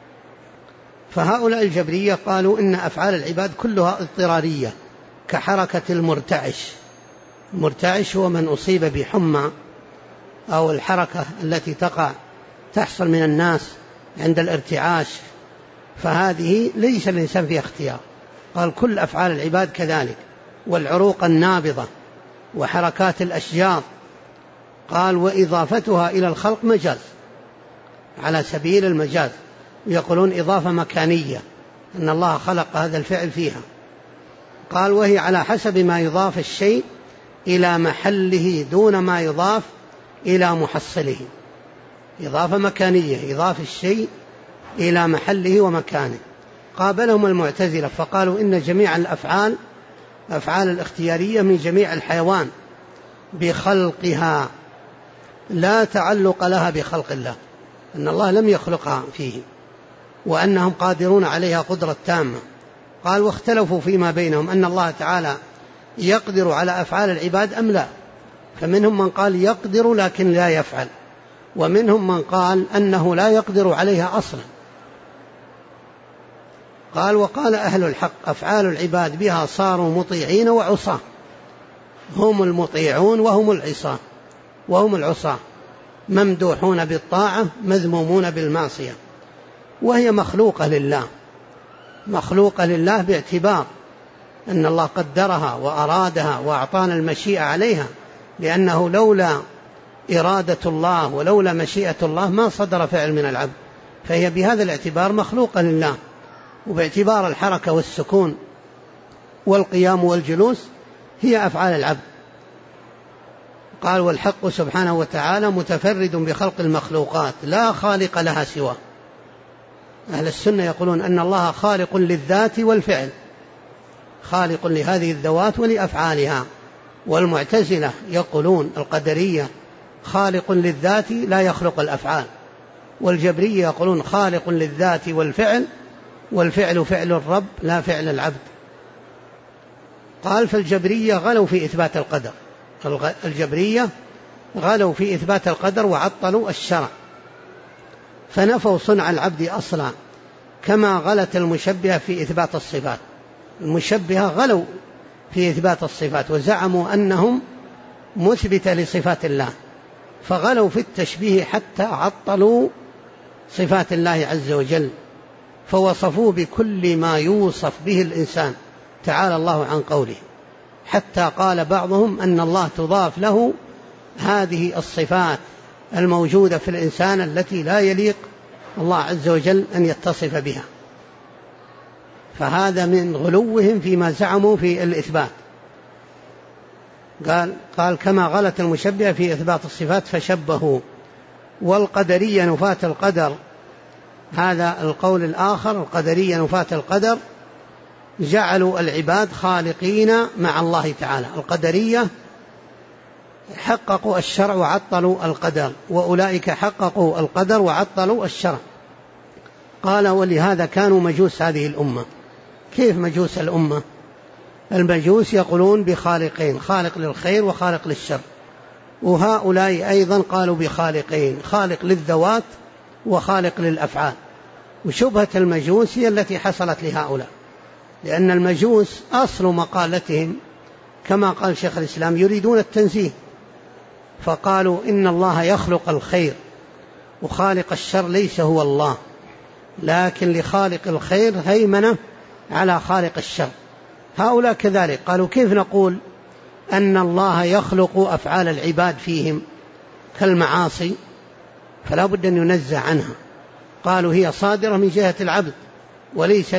S2: فهؤلاء الجبرية قالوا إن أفعال العباد كلها اضطرارية كحركة المرتعش. المرتعش هو من أصيب بحمى أو الحركة التي تحصل من الناس عند الارتعاش، فهذه ليس الإنسان فيها اختيار. قال كل أفعال العباد كذلك، والعروق النابضة وحركات الأشجار قال وإضافتها إلى الخلق مجاز، على سبيل المجاز، يقولون إضافة مكانية، أن الله خلق هذا الفعل فيها. قال وهي على حسب ما يضاف الشيء إلى محله دون ما يضاف إلى محصله. إضافة مكانية، يضاف الشيء إلى محله ومكانه. قابلهم المعتزلة فقالوا إن جميع الأفعال أفعال الاختيارية من جميع الحيوان بخلقها لا تعلق لها بخلق الله، أن الله لم يخلقها فيه، وأنهم قادرون عليها قدرة تامة. قال واختلفوا فيما بينهم أن الله تعالى يقدر على أفعال العباد أم لا، فمنهم من قال يقدر لكن لا يفعل، ومنهم من قال أنه لا يقدر عليها أصلا. قال وقال أهل الحق أفعال العباد بها صاروا مطيعين وعصاة، هم المطيعون وهم العصاة، ممدوحون بالطاعة مذمومون بالمعصية، وهي مخلوقة لله، مخلوقة لله باعتبار أن الله قدرها وأرادها وأعطانا المشيئة عليها، لأنه لولا إرادة الله ولولا مشيئة الله ما صدر فعل من العبد، فهي بهذا الاعتبار مخلوقة لله، وباعتبار الحركة والسكون والقيام والجلوس هي أفعال العبد. قال والحق سبحانه وتعالى متفرد بخلق المخلوقات لا خالق لها سواه. أهل السنة يقولون أن الله خالق للذات والفعل، خالق لهذه الذوات ولأفعالها. والمعتزلة يقولون القدرية خالق للذات لا يخلق الأفعال، والجبرية يقولون خالق للذات والفعل، والفعل فعل الرب لا فعل العبد. قال فالجبرية غلوا في إثبات القدر، الجبرية غلوا في إثبات القدر وعطلوا الشرع، فنفوا صنع العبد أصلا، كما غلت المشبهة في إثبات الصفات. المشبهة غلوا في إثبات الصفات وزعموا أنهم مثبتة لصفات الله، فغلوا في التشبيه حتى عطلوا صفات الله عز وجل، فوصفوه بكل ما يوصف به الإنسان تعالى الله عن قوله، حتى قال بعضهم أن الله تضاف له هذه الصفات الموجودة في الإنسان التي لا يليق الله عز وجل أن يتصف بها. فهذا من غلوهم فيما زعموا في الإثبات. قال كما غلت المشبهة في إثبات الصفات فشبهوا. والقدرية نفاة القدر، هذا القول الآخر، القدرية نفاة القدر جعلوا العباد خالقين مع الله تعالى. القدرية حققوا الشرع وعطلوا القدر، وأولئك حققوا القدر وعطلوا الشرع. قال ولهذا كانوا مجوس هذه الأمة. كيف مجوس الأمة؟ المجوس يقولون بخالقين، خالق للخير وخالق للشر، وهؤلاء أيضا قالوا بخالقين، خالق للذوات وخالق للأفعال. وشبهة المجوس هي التي حصلت لهؤلاء، لأن المجوس أصل مقالتهم كما قال شيخ الإسلام يريدون التنزيه، فقالوا إن الله يخلق الخير وخالق الشر ليس هو الله، لكن لخالق الخير هيمنة على خالق الشر. هؤلاء كذلك قالوا كيف نقول أن الله يخلق أفعال العباد فيهم كالمعاصي، فلا بد أن ينزه عنها. قالوا هي صادرة من جهة العبد وليس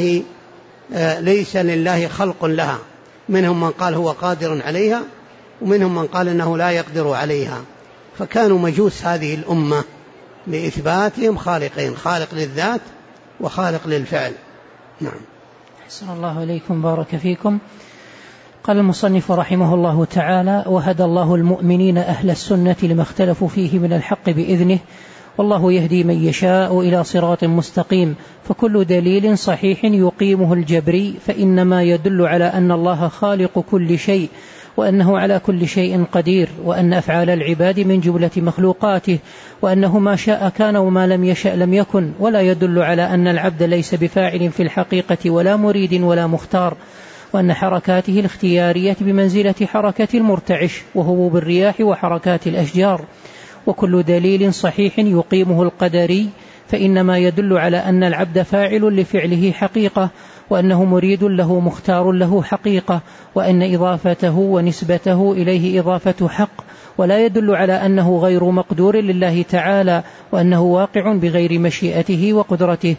S2: لله خلق لها. منهم من قال هو قادر عليها، ومنهم من قال أنه لا يقدر عليها. فكانوا مجوس هذه الأمة لإثباتهم خالقين، خالق للذات وخالق للفعل. نعم.
S1: أحسن الله إليكم، بارك فيكم. قال المصنف رحمه الله تعالى: وهدى الله المؤمنين أهل السنة لما اختلفوا فيه من الحق بإذنه، والله يهدي من يشاء إلى صراط مستقيم. فكل دليل صحيح يقيمه الجبري فإنما يدل على أن الله خالق كل شيء، وأنه على كل شيء قدير، وأن أفعال العباد من جملة مخلوقاته، وأنه ما شاء كان وما لم يشأ لم يكن. ولا يدل على أن العبد ليس بفاعل في الحقيقة ولا مريد ولا مختار، وأن حركاته الاختيارية بمنزلة حركة المرتعش وهبوب الرياح وحركات الأشجار. وكل دليل صحيح يقيمه القدري فإنما يدل على أن العبد فاعل لفعله حقيقة، وأنه مريد له مختار له حقيقة، وأن إضافته ونسبته إليه إضافة حق، ولا يدل على أنه غير مقدور لله تعالى وأنه واقع بغير مشيئته وقدرته.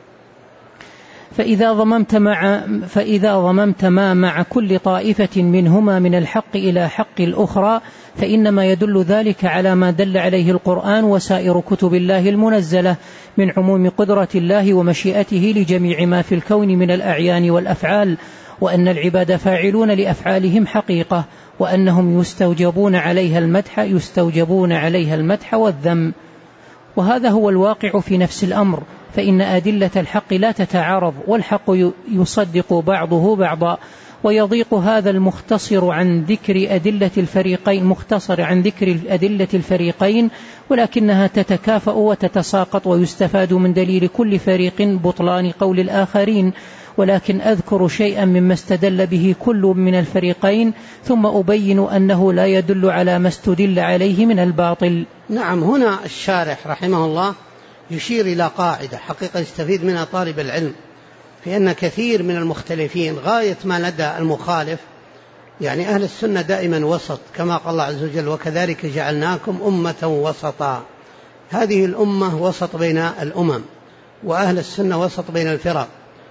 S1: فإذا ضممت ما مع كل طائفة منهما من الحق إلى حق الأخرى فإنما يدل ذلك على ما دل عليه القرآن وسائر كتب الله المنزلة من عموم قدرة الله ومشيئته لجميع ما في الكون من الأعيان والأفعال، وأن العباد فاعلون لأفعالهم حقيقة، وأنهم يستوجبون عليها المدح والذم. وهذا هو الواقع في نفس الأمر، فإن أدلة الحق لا تتعارض، والحق يصدق بعضه بعضا، ويضيق هذا المختصر عن ذكر أدلة الفريقين، ولكنها تتكافأ وتتساقط، ويستفاد من دليل كل فريق بطلان قول الآخرين. ولكن أذكر شيئا مما استدل به كل من الفريقين، ثم أبين أنه لا يدل على ما استدل عليه من الباطل.
S2: نعم، هنا الشارح رحمه الله يشير إلى قاعدة حقيقة يستفيد منها طالب العلم، في أن كثير من المختلفين غاية ما لدى المخالف، يعني أهل السنة دائما وسط، كما قال الله عز وجل: وكذلك جعلناكم أمة وسطا. هذه الأمة وسط بين الأمم، وأهل السنة وسط بين الفرق.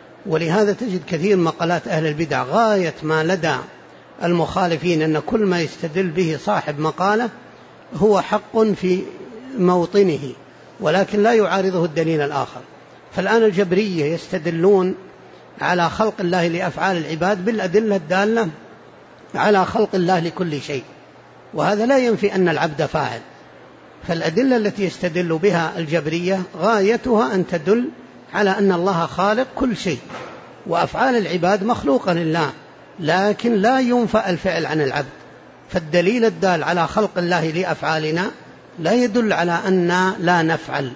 S2: ولهذا تجد كثير من مقالات أهل البدع غاية ما لدى المخالفين أن كل ما يستدل به صاحب مقالة هو حق في موطنه، ولكن لا يعارضه الدليل الآخر. فالآن الجبرية يستدلون على خلق الله لأفعال العباد بالأدلة الدالة على خلق الله لكل شيء، وهذا لا ينفي أن العبد فاعل. فالأدلة التي يستدل بها الجبرية غايتها أن تدل على أن الله خالق كل شيء، وأفعال العباد مخلوقة لله، لكن لا ينفى الفعل عن العبد. فالدليل الدال على خلق الله لأفعالنا لا يدل على أن لا نفعل.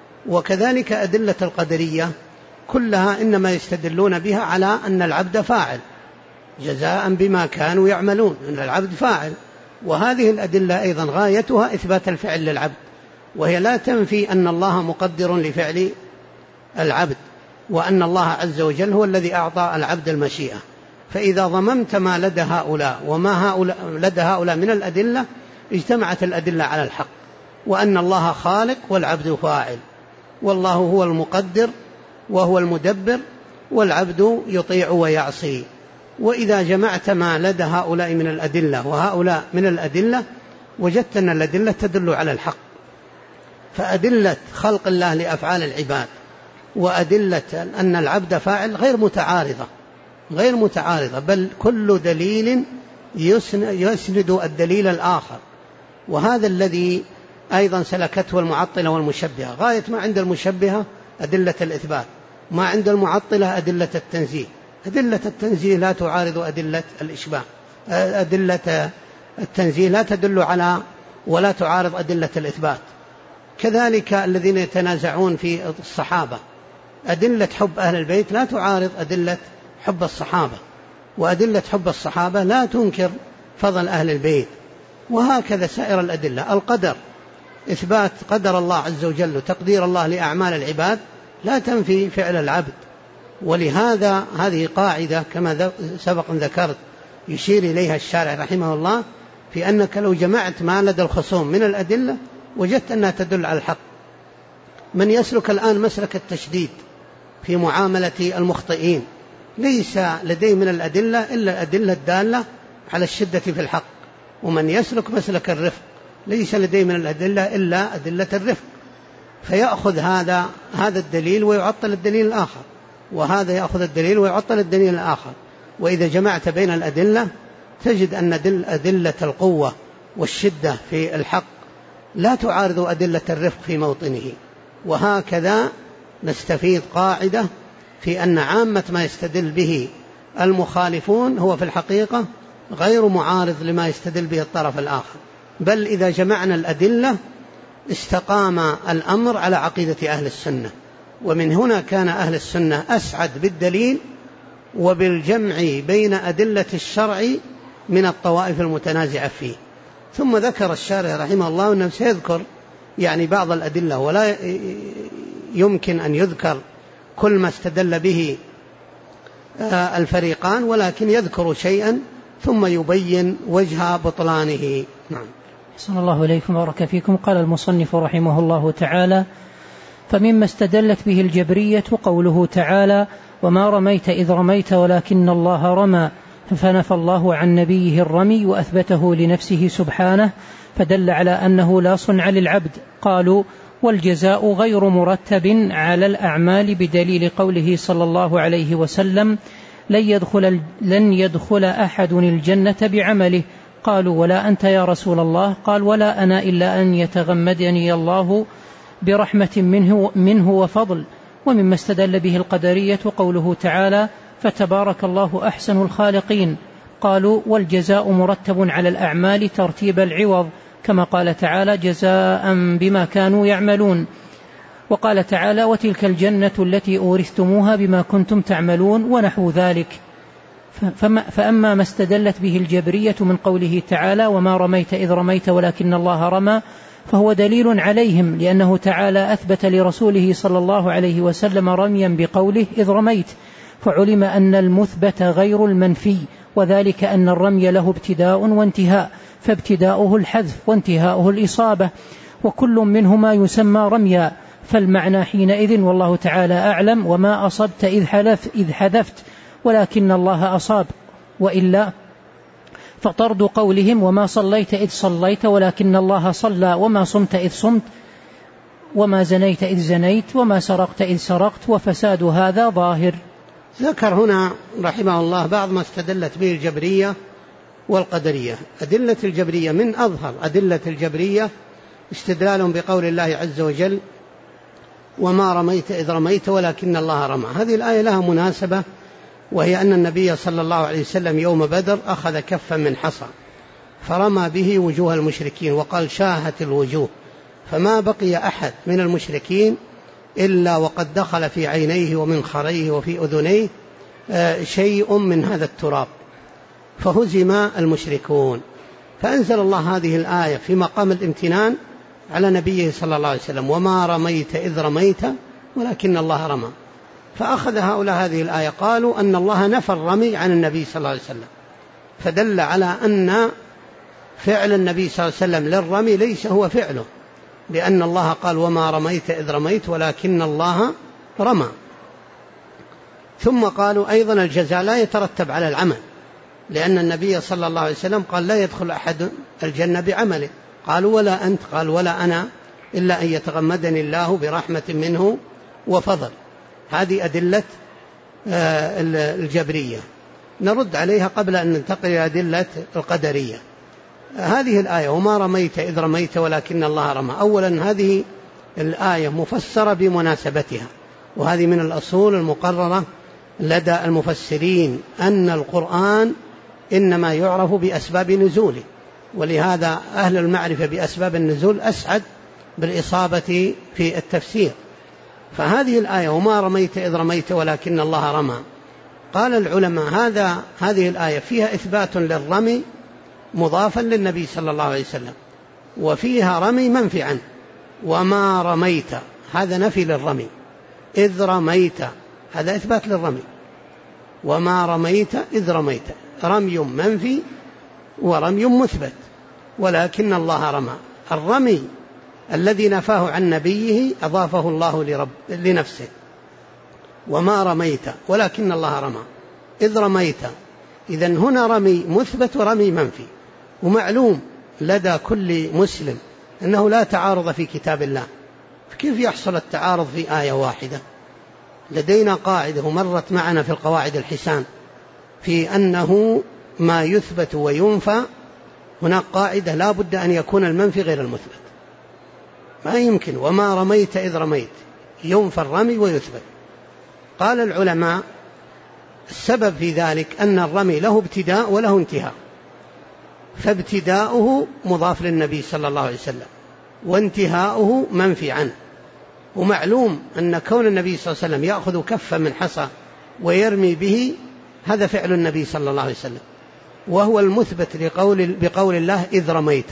S2: وكذلك أدلة القدرية كلها إنما يستدلون بها على أن العبد فاعل جزاء بما كانوا يعملون، أن العبد فاعل. وهذه الأدلة أيضا غايتها إثبات الفعل للعبد، وهي لا تنفي أن الله مقدر لفعل العبد، وأن الله عز وجل هو الذي أعطى العبد المشيئة. فإذا ضممت ما لدى هؤلاء وما لدى هؤلاء من الأدلة اجتمعت الأدلة على الحق، وأن الله خالق والعبد فاعل، والله هو المقدر وهو المدبر، والعبد يطيع ويعصي. وإذا جمعت ما لدى هؤلاء من الأدلة وهؤلاء من الأدلة وجدت أن الأدلة تدل على الحق. فأدلة خلق الله لأفعال العباد وأدلة أن العبد فاعل غير متعارضة، بل كل دليل يسند الدليل الآخر. وهذا الذي أيضا سلكته المعطلة والمشبهة. غاية ما عند المشبهة أدلة الإثبات، ما عند المعطلة أدلة التنزيه. أدلة التنزيه لا تعارض أدلة الإشباه، أدلة التنزيه لا تدل على ولا تعارض أدلة الإثبات. كذلك الذين يتنازعون في الصحابة، أدلة حب أهل البيت لا تعارض أدلة حب الصحابة، وأدلة حب الصحابة لا تنكر فضل أهل البيت. وهكذا سائر الأدلة. القدر، إثبات قدر الله عز وجل وتقدير الله لأعمال العباد لا تنفي فعل العبد. ولهذا هذه قاعدة كما سبق ذكرت يشير إليها الشارع رحمه الله، في أنك لو جمعت ما لدى الخصوم من الأدلة وجدت أنها تدل على الحق. من يسلك الآن مسلك التشديد في معاملة المخطئين ليس لديه من الأدلة إلا الأدلة الدالة على الشدة في الحق، ومن يسلك مسلك الرفق ليس لديه من الأدلة إلا أدلة الرفق، فيأخذ هذا الدليل ويعطل الدليل الآخر، وهذا يأخذ الدليل ويعطل الدليل الآخر. وإذا جمعت بين الأدلة تجد أن أدلة القوة والشدة في الحق لا تعارض أدلة الرفق في موطنه. وهكذا نستفيد قاعدة في أن عامة ما يستدل به المخالفون هو في الحقيقة غير معارض لما يستدل به الطرف الآخر، بل إذا جمعنا الأدلة استقام الأمر على عقيدة أهل السنة. ومن هنا كان أهل السنة أسعد بالدليل وبالجمع بين أدلة الشرع من الطوائف المتنازعة فيه. ثم ذكر الشارع رحمه الله أنه سيذكر يعني بعض الأدلة، ولا يمكن أن يذكر كل ما استدل به الفريقان، ولكن يذكر شيئا ثم يبين وجه بطلانه. نعم.
S1: صلى الله عليكم وبارك فيكم. قال المصنف رحمه الله تعالى: فمما استدلت به الجبرية قوله تعالى: وما رميت إذ رميت ولكن الله رمى، فنفى الله عن نبيه الرمي وأثبته لنفسه سبحانه، فدل على أنه لا صنع للعبد. قالوا: والجزاء غير مرتب على الأعمال بدليل قوله صلى الله عليه وسلم: لن يدخل أحد الجنة بعمله. قالوا: ولا أنت يا رسول الله؟ قال: ولا أنا إلا أن يتغمدني الله برحمة منه وفضل. ومما استدل به القدرية قوله تعالى: فتبارك الله أحسن الخالقين. قالوا: والجزاء مرتب على الأعمال ترتيب العوض، كما قال تعالى: جزاء بما كانوا يعملون. وقال تعالى: وتلك الجنة التي أورثتموها بما كنتم تعملون، ونحو ذلك. فأما ما استدلت به الجبرية من قوله تعالى: وما رميت إذ رميت ولكن الله رمى، فهو دليل عليهم، لأنه تعالى أثبت لرسوله صلى الله عليه وسلم رميا بقوله إذ رميت، فعلم أن المثبت غير المنفي، وذلك أن الرمي له ابتداء وانتهاء، فابتداؤه الحذف وانتهاؤه الإصابة، وكل منهما يسمى رميا. فالمعنى حينئذ والله تعالى أعلم: وما أصبت إذ حذفت ولكن الله أصاب. وإلا فطرد قولهم: وما صليت إذ صليت ولكن الله صلى، وما صمت إذ صمت، وما زنيت إذ زنيت، وما سرقت إذ سرقت، وفساد هذا ظاهر.
S2: ذكر هنا رحمه الله بعض ما استدلت به الجبرية والقدرية. أدلة الجبرية: من أظهر أدلة الجبرية استدلالهم بقول الله عز وجل: وما رميت إذ رميت ولكن الله رمى. هذه الآية لها مناسبة، وهي أن النبي صلى الله عليه وسلم يوم بدر أخذ كفا من حصى فرمى به وجوه المشركين، وقال: شاهت الوجوه، فما بقي أحد من المشركين إلا وقد دخل في عينيه ومنخريه وفي أذنيه شيء من هذا التراب، فهزم المشركون. فأنزل الله هذه الآية في مقام الامتنان على نبيه صلى الله عليه وسلم: وما رميت إذ رميت ولكن الله رمى. فأخذ هؤلاء هذه الآية قالوا أن الله نفى الرمي عن النبي صلى الله عليه وسلم، فدل على أن فعل النبي صلى الله عليه وسلم للرمي ليس هو فعله، لأن الله قال: وما رميت إذ رميت ولكن الله رمى. ثم قالوا أيضا: الجزاء لا يترتب على العمل، لأن النبي صلى الله عليه وسلم قال: لا يدخل أحد الجنة بعمله. قالوا: ولا أنت؟ قال: ولا أنا إلا أن يتغمدني الله برحمة منه وفضل. هذه أدلة الجبرية. نرد عليها قبل أن ننتقل إلى أدلة القدرية. هذه الآية: وما رميت إذ رميت ولكن الله رمى، أولا هذه الآية مفسرة بمناسبتها، وهذه من الأصول المقررة لدى المفسرين أن القرآن إنما يعرف بأسباب نزوله، ولهذا أهل المعرفة بأسباب النزول أسعد بالإصابة في التفسير. فهذه الآية: وما رميت إذ رميت ولكن الله رمى، قال العلماء هذه الآية فيها إثبات للرمي مضافا للنبي صلى الله عليه وسلم، وفيها رمي منفي عنه. وما رميت هذا نفي للرمي، إذ رميت هذا إثبات للرمي. وما رميت إذ رميت رمي منفي ورمي مثبت، ولكن الله رمى. الرمي الذي نفاه عن نبيه أضافه الله لنفسه: وما رميت ولكن الله رمى إذ رميت. إذن هنا رمي مثبت ورمي منفي. ومعلوم لدى كل مسلم أنه لا تعارض في كتاب الله، فكيف يحصل التعارض في آية واحدة؟ لدينا قاعدة ومرت معنا في القواعد الحسان في أنه ما يثبت وينفى، هناك قاعدة لا بد أن يكون المنفي غير المثبت. ما يمكن وما رميت إذ رميت ينفى الرمي ويثبت. قال العلماء: السبب في ذلك أن الرمي له ابتداء وله انتهاء، فابتداؤه مضاف للنبي صلى الله عليه وسلم، وانتهاؤه منفي عنه. ومعلوم أن كون النبي صلى الله عليه وسلم يأخذ كفا من حصى ويرمي به هذا فعل النبي صلى الله عليه وسلم، وهو المثبت بقول الله: إذ رميت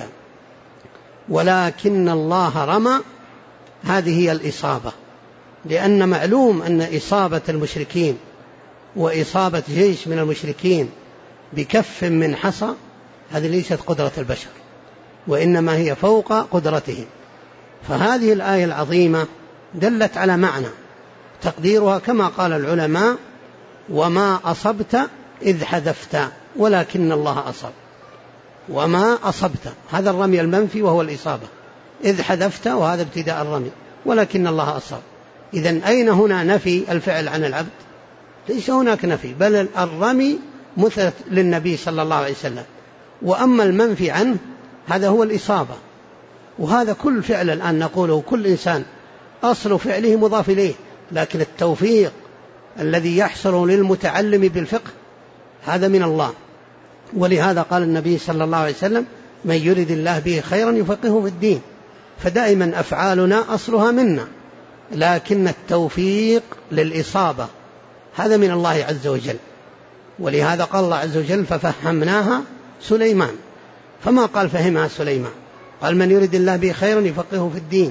S2: ولكن الله رمى. هذه هي الإصابة، لأن معلوم أن إصابة المشركين وإصابة جيش من المشركين بكف من حصى هذه ليست قدرة البشر، وإنما هي فوق قدرتهم. فهذه الآية العظيمة دلت على معنى تقديرها كما قال العلماء: وما أصبت إذ حذفت ولكن الله أصب. وما أصبت، هذا الرمي المنفي وهو الإصابة، إذ حذفت وهذا ابتداء الرمي، ولكن الله أصب. إذن أين هنا نفي الفعل عن العبد؟ ليس هناك نفي، بل الرمي مثلت للنبي صلى الله عليه وسلم، وأما المنفي عنه هذا هو الإصابة. وهذا كل فعل الآن نقوله كل إنسان أصل فعله مضاف إليه، لكن التوفيق الذي يحصل للمتعلم بالفقه هذا من الله. ولهذا قال النبي صلى الله عليه وسلم: من يرد الله به خيرا يفقهه في الدين. فدائما أفعالنا أصلها منا، لكن التوفيق للإصابة هذا من الله عز وجل. ولهذا قال الله عز وجل: ففهمناها سليمان. فما قال فهمها سليمان، قال: من يرد الله به خيرا يفقهه في الدين.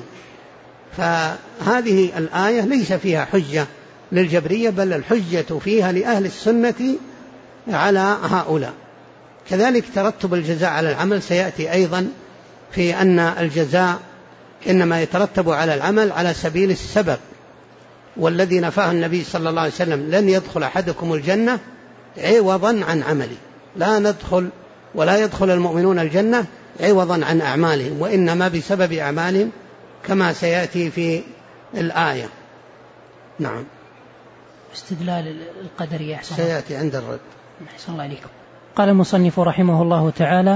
S2: فهذه الآية ليس فيها حجة للجبرية، بل الحجة فيها لأهل السنة على هؤلاء. كذلك ترتب الجزاء على العمل سيأتي أيضا، في أن الجزاء إنما يترتب على العمل على سبيل السبب، والذي نفاه النبي صلى الله عليه وسلم: لن يدخل أحدكم الجنة عوضا عن عمله. لا ندخل ولا يدخل المؤمنون الجنة عوضا عن أعمالهم، وإنما بسبب أعمالهم، كما سيأتي في الآية. نعم.
S1: استدلال القدرية
S2: سيأتي عند الرد.
S1: أحسن الله عليكم. قال المصنف رحمه الله تعالى: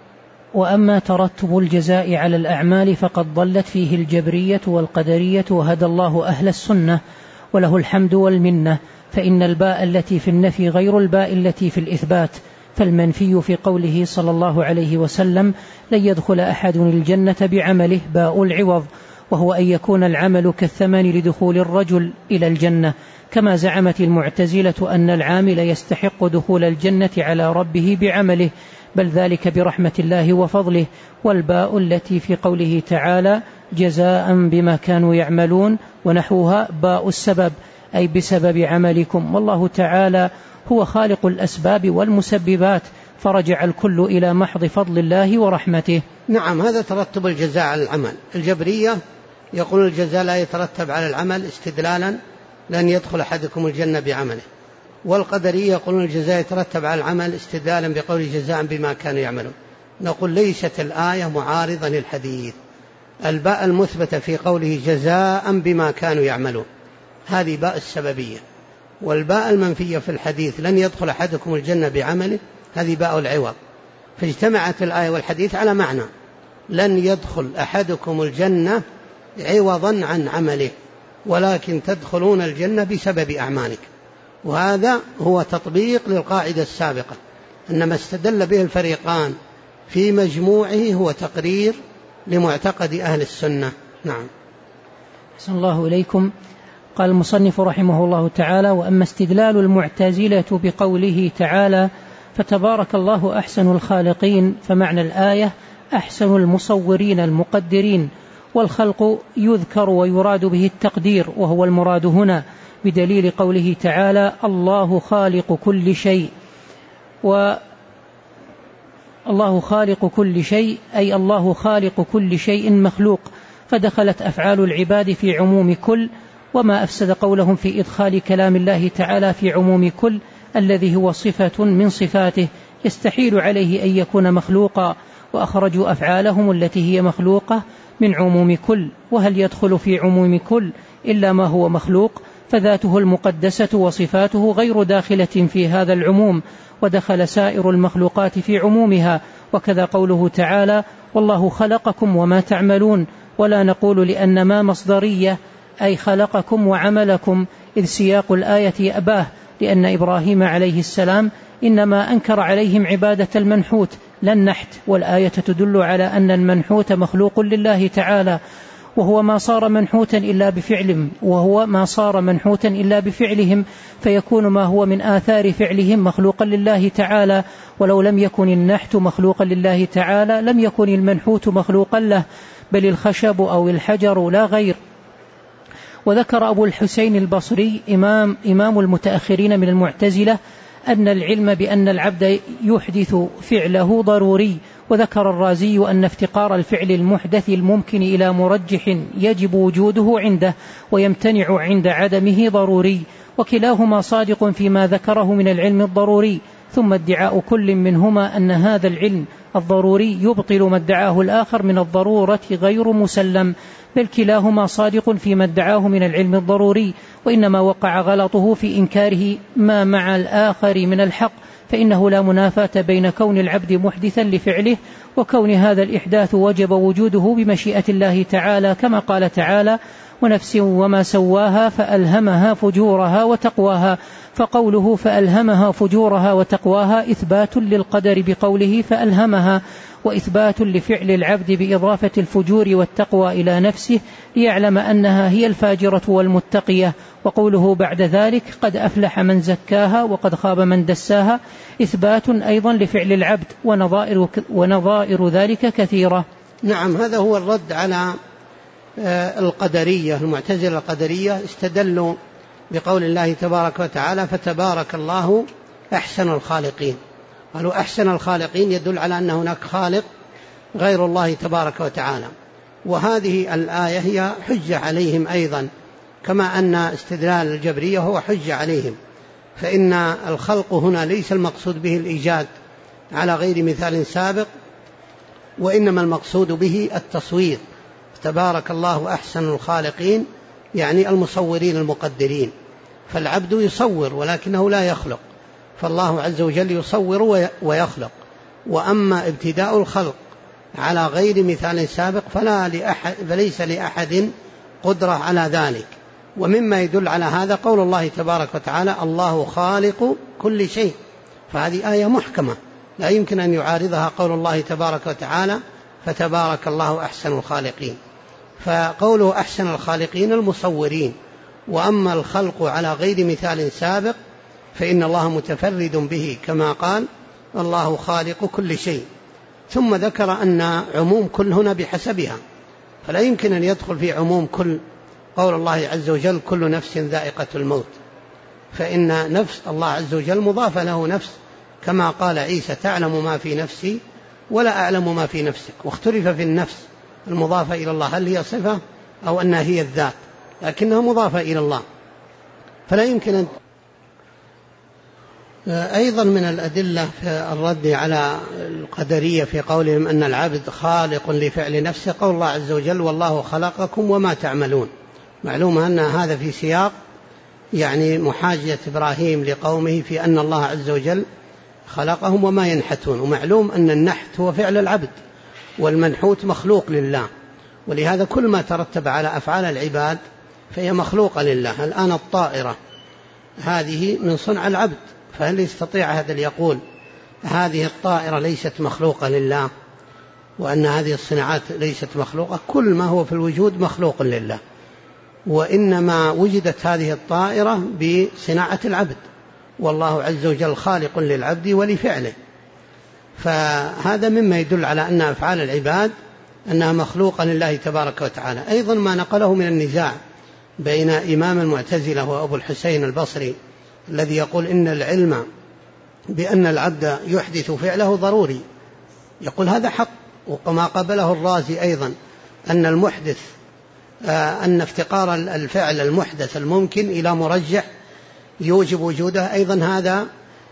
S1: وأما ترتب الجزاء على الأعمال فقد ضلت فيه الجبرية والقدرية، وهدى الله أهل السنة وله الحمد والمنة. فإن الباء التي في النفي غير الباء التي في الإثبات، فالمنفي في قوله صلى الله عليه وسلم: لن يدخل أحد الجنة بعمله باء العوض، وهو أن يكون العمل كالثمن لدخول الرجل إلى الجنة، كما زعمت المعتزلة أن العامل يستحق دخول الجنة على ربه بعمله، بل ذلك برحمة الله وفضله. والباء التي في قوله تعالى: جزاء بما كانوا يعملون، ونحوها باء السبب، أي بسبب عملكم. والله تعالى هو خالق الأسباب والمسببات، فرجع الكل إلى محض فضل الله ورحمته.
S2: نعم، هذا ترتب الجزاء على العمل. الجبرية يقول الجزاء لا يترتب على العمل استدلالا: لن يدخل أحدكم الجنة بعمله. والقدرية يقولون الجزاء يترتب على العمل استدلالا بقول جزاء بما كانوا يعملون. نقول ليست الآية معارضة للحديث. الباء المثبتة في قوله جزاء بما كانوا يعملون هذه باء السببية، والباء المنفية في الحديث لن يدخل أحدكم الجنة بعمله هذه باء العوض. فاجتمعت الآية والحديث على معنى: لن يدخل أحدكم الجنة عوضا عن عمله، ولكن تدخلون الجنة بسبب أعمالك. وهذا هو تطبيق للقاعدة السابقة، أن ما استدل به الفريقان في مجموعه هو تقرير لمعتقد أهل السنة. نعم.
S1: أحسن الله إليكم. قال المصنف رحمه الله تعالى: وأما استدلال المعتزلة بقوله تعالى: فتبارك الله أحسن الخالقين، فمعنى الآية أحسن المصورين المقدرين، والخلق يذكر ويراد به التقدير، وهو المراد هنا، بدليل قوله تعالى: الله خالق كل شيء. والله خالق كل شيء، أي الله خالق كل شيء مخلوق، فدخلت أفعال العباد في عموم كل، وما أفسد قولهم في إدخال كلام الله تعالى في عموم كل الذي هو صفة من صفاته يستحيل عليه أن يكون مخلوقا، وأخرجوا أفعالهم التي هي مخلوقة من عموم كل. وهل يدخل في عموم كل إلا ما هو مخلوق؟ فذاته المقدسة وصفاته غير داخلة في هذا العموم، ودخل سائر المخلوقات في عمومها. وكذا قوله تعالى: والله خلقكم وما تعملون. ولا نقول لأن ما مصدرية، أي خلقكم وعملكم، إذ سياق الآية أباه، لأن إبراهيم عليه السلام إنما أنكر عليهم عبادة المنحوت لا النحت، والآية تدل على أن المنحوت مخلوق لله تعالى، وهو ما صار منحوتا إلا بفعلهم، فيكون ما هو من آثار فعلهم مخلوقا لله تعالى. ولو لم يكن النحت مخلوقا لله تعالى لم يكن المنحوت مخلوقا له، بل الخشب أو الحجر لا غير. وذكر أبو الحسين البصري إمام المتأخرين من المعتزلة أن العلم بأن العبد يحدث فعله ضروري. وذكر الرازي أن افتقار الفعل المحدث الممكن إلى مرجح يجب وجوده عنده ويمتنع عند عدمه ضروري، وكلاهما صادق فيما ذكره من العلم الضروري. ثم ادعاء كل منهما أن هذا العلم الضروري يبطل ما ادعاه الآخر من الضرورة غير مسلم، بل كلاهما صادق فيما ادعاه من العلم الضروري، وإنما وقع غلطه في إنكاره ما مع الآخر من الحق، فإنه لا منافاة بين كون العبد محدثا لفعله وكون هذا الإحداث وجب وجوده بمشيئة الله تعالى، كما قال تعالى: ونفس وما سواها فألهمها فجورها وتقواها. فقوله فألهمها فجورها وتقواها إثبات للقدر بقوله فألهمها، وإثبات لفعل العبد بإضافة الفجور والتقوى إلى نفسه ليعلم أنها هي الفاجرة والمتقية. وقوله بعد ذلك قد أفلح من زكاها وقد خاب من دساها إثبات أيضا لفعل العبد، ونظائر ذلك كثيرة.
S2: نعم، هذا هو الرد على القدرية. المعتزلة القدرية استدلوا بقول الله تبارك وتعالى: فتبارك الله أحسن الخالقين. قالوا أحسن الخالقين يدل على أن هناك خالق غير الله تبارك وتعالى، وهذه الآية هي حجة عليهم أيضا، كما أن استدلال الجبرية هو حجة عليهم، فإن الخلق هنا ليس المقصود به الإيجاد على غير مثال سابق، وإنما المقصود به التصوير. تبارك الله أحسن الخالقين يعني المصورين المقدرين، فالعبد يصور ولكنه لا يخلق، فالله عز وجل يصور ويخلق. وأما ابتداء الخلق على غير مثال سابق فليس لأحد قدرة على ذلك. ومما يدل على هذا قول الله تبارك وتعالى: الله خالق كل شيء. فهذه آية محكمة لا يمكن أن يعارضها قول الله تبارك وتعالى: فتبارك الله أحسن الخالقين. فقوله أحسن الخالقين المصورين. وأما الخلق على غير مثال سابق فإن الله متفرد به، كما قال: الله خالق كل شيء. ثم ذكر أن عموم كل هنا بحسبها، فلا يمكن أن يدخل في عموم كل قول الله عز وجل: كل نفس ذائقة الموت، فإن نفس الله عز وجل مضاف له نفس، كما قال عيسى: تعلم ما في نفسي ولا أعلم ما في نفسك. واختلف في النفس المضافة إلى الله هل هي صفة أو أنها هي الذات، لكنها مضافة إلى الله، فلا يمكن أن. أيضا من الأدلة في الرد على القدرية في قولهم أن العبد خالق لفعل نفسه قول الله عز وجل: والله خلقكم وما تعملون. معلوم أن هذا في سياق يعني محاجة إبراهيم لقومه في أن الله عز وجل خلقهم وما ينحتون، ومعلوم أن النحت هو فعل العبد والمنحوت مخلوق لله، ولهذا كل ما ترتب على أفعال العباد فهي مخلوقة لله. الآن الطائرة هذه من صنع العبد، فهل يستطيع هذا يقول هذه الطائرة ليست مخلوقة لله وأن هذه الصناعات ليست مخلوقة؟ كل ما هو في الوجود مخلوق لله، وإنما وجدت هذه الطائرة بصناعة العبد، والله عز وجل خالق للعبد ولفعله. فهذا مما يدل على أن أفعال العباد أنها مخلوقة لله تبارك وتعالى. أيضا ما نقله من النزاع بين إمام المعتزلة وأبو الحسين البصري الذي يقول إن العلم بأن العبد يحدث فعله ضروري، يقول هذا حق، وكما قبله الرازي أيضا أن المحدث أن افتقار الفعل المحدث الممكن إلى مرجح يوجب وجوده، أيضا هذا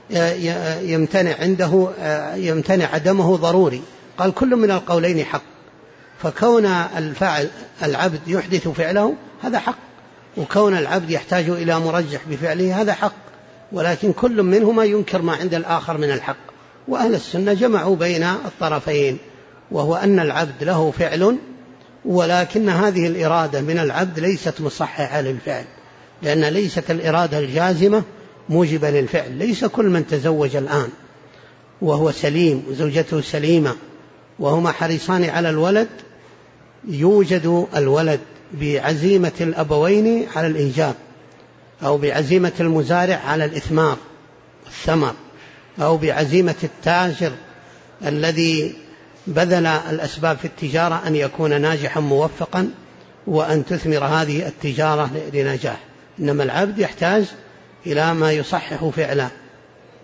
S2: يمتنع عدمه ضروري. قال كل من القولين حق، فكون الفاعل العبد يحدث فعله هذا حق، وكون العبد يحتاج إلى مرجح بفعله هذا حق، ولكن كل منهما ينكر ما عند الآخر من الحق. وأهل السنة جمعوا بين الطرفين، وهو أن العبد له فعل، ولكن هذه الإرادة من العبد ليست مصححة للفعل، لأن ليست الإرادة الجازمة موجبة للفعل. ليس كل من تزوج الآن وهو سليم وزوجته سليمة وهما حريصان على الولد يوجد الولد بعزيمة الأبوين على الإنجاب، أو بعزيمة المزارع على الإثمار والثمر، أو بعزيمة التاجر الذي بذل الأسباب في التجارة أن يكون ناجحا موفقا وأن تثمر هذه التجارة لنجاح. إنما العبد يحتاج إلى ما يصحح فعله.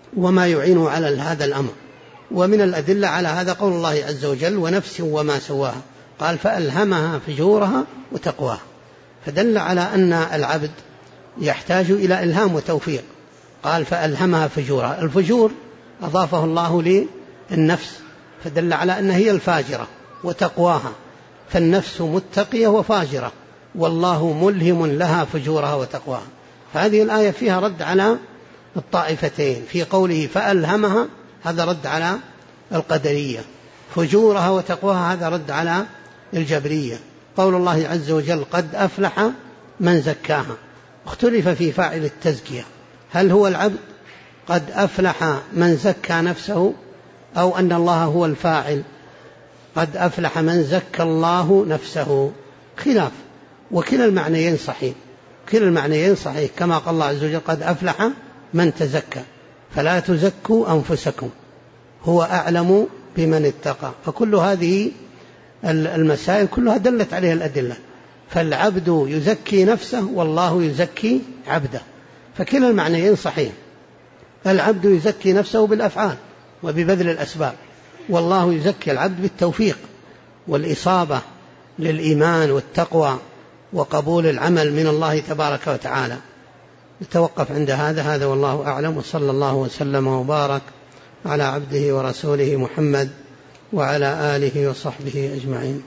S2: وما يعين على هذا الأمر. ومن الأدلة على هذا قول الله عز وجل: ونفس وما سواها، قال: فألهمها فجورها وتقواها، فدل على أن العبد يحتاج إلى إلهام وتوفيق. قال: فألهمها فجورها، الفجور أضافه الله للنفس، فدل على أنها هي الفاجرة، وتقواها، فالنفس متقية وفاجرة، والله ملهم لها فجورها وتقواها. فهذه الآية فيها رد على الطائفتين، في قوله فألهمها هذا رد على القدرية، فجورها وتقواها هذا رد على الجبرية. قول الله عز وجل: قد أفلح من زكاها، اختلف في فاعل التزكية، هل هو العبد قد أفلح من زكى نفسه، أو أن الله هو الفاعل قد أفلح من زكى الله نفسه؟ خلاف، وكلا المعنيين صحيح، كلا المعنيين صحيح، كما قال الله عز وجل: قد أفلح من تزكى، فلا تزكوا أنفسكم هو أعلم بمن اتقى. فكل هذه المسائل كلها دلت عليها الأدلة، فالعبد يزكي نفسه والله يزكي عبده، فكلا المعنيين صحيح، العبد يزكي نفسه بالأفعال وببذل الأسباب، والله يزكي العبد بالتوفيق والإصابة للإيمان والتقوى وقبول العمل من الله تبارك وتعالى. نتوقف عند هذا والله أعلم، وصلى الله وسلم وبارك على عبده ورسوله محمد وعلى آله وصحبه أجمعين.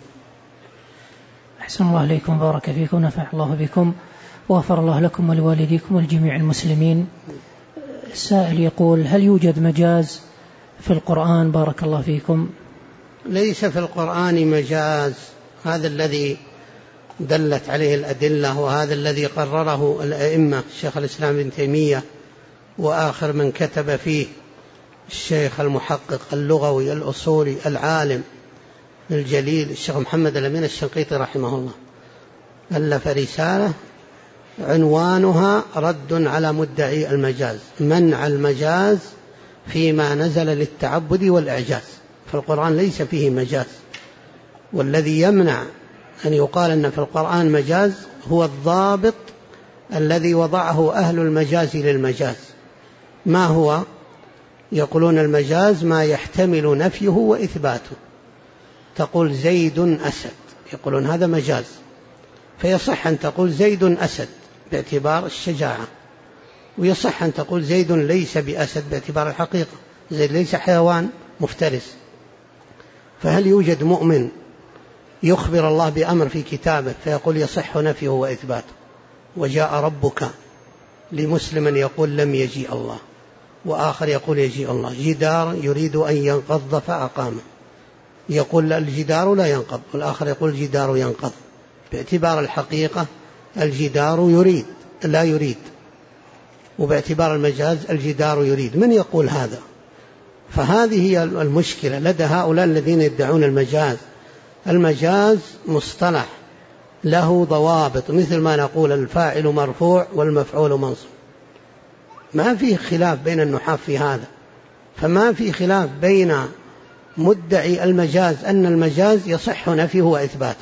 S1: أحسن الله إليكم، بارك فيكم، نفع الله بكم، وغفر الله لكم ولوالديكم ولجميع المسلمين. السائل يقول: هل يوجد مجاز في القرآن؟ بارك الله فيكم.
S2: ليس في القرآن مجاز، هذا الذي دلت عليه الأدلة، وهذا الذي قرره الأئمة الشيخ الإسلام ابن تيمية، وآخر من كتب فيه الشيخ المحقق اللغوي الأصولي العالم الجليل الشيخ محمد الأمين الشنقيطي رحمه الله، ألف رسالة عنوانها رد على مدعي المجاز، منع المجاز فيما نزل للتعبد والإعجاز. فالقرآن ليس فيه مجاز، والذي يمنع أن يقال أن في القرآن مجاز هو الضابط الذي وضعه أهل المجاز للمجاز. ما هو؟ يقولون المجاز ما يحتمل نفيه وإثباته. تقول زيد أسد، يقولون هذا مجاز، فيصح أن تقول زيد أسد باعتبار الشجاعة، ويصح أن تقول زيد ليس بأسد باعتبار الحقيقة، زيد ليس حيوان مفترس. فهل يوجد مؤمن يخبر الله بأمر في كتابه فيقول يصح نفيه وإثباته؟ وجاء ربك لمسلم يقول لم يجيء الله، وآخر يقول يجيء الله. جدار يريد أن ينقض فأقامه، يقول الجدار لا ينقض، والآخر يقول الجدار ينقض. باعتبار الحقيقة الجدار يريد لا يريد، وباعتبار المجاز الجدار يريد. من يقول هذا؟ فهذه هي المشكلة لدى هؤلاء الذين يدعون المجاز. المجاز مصطلح له ضوابط، مثل ما نقول الفاعل مرفوع والمفعول منصوب، ما فيه خلاف بين النحاة في هذا، فما في خلاف بين مدعي المجاز أن المجاز يصح نفيه وإثباته.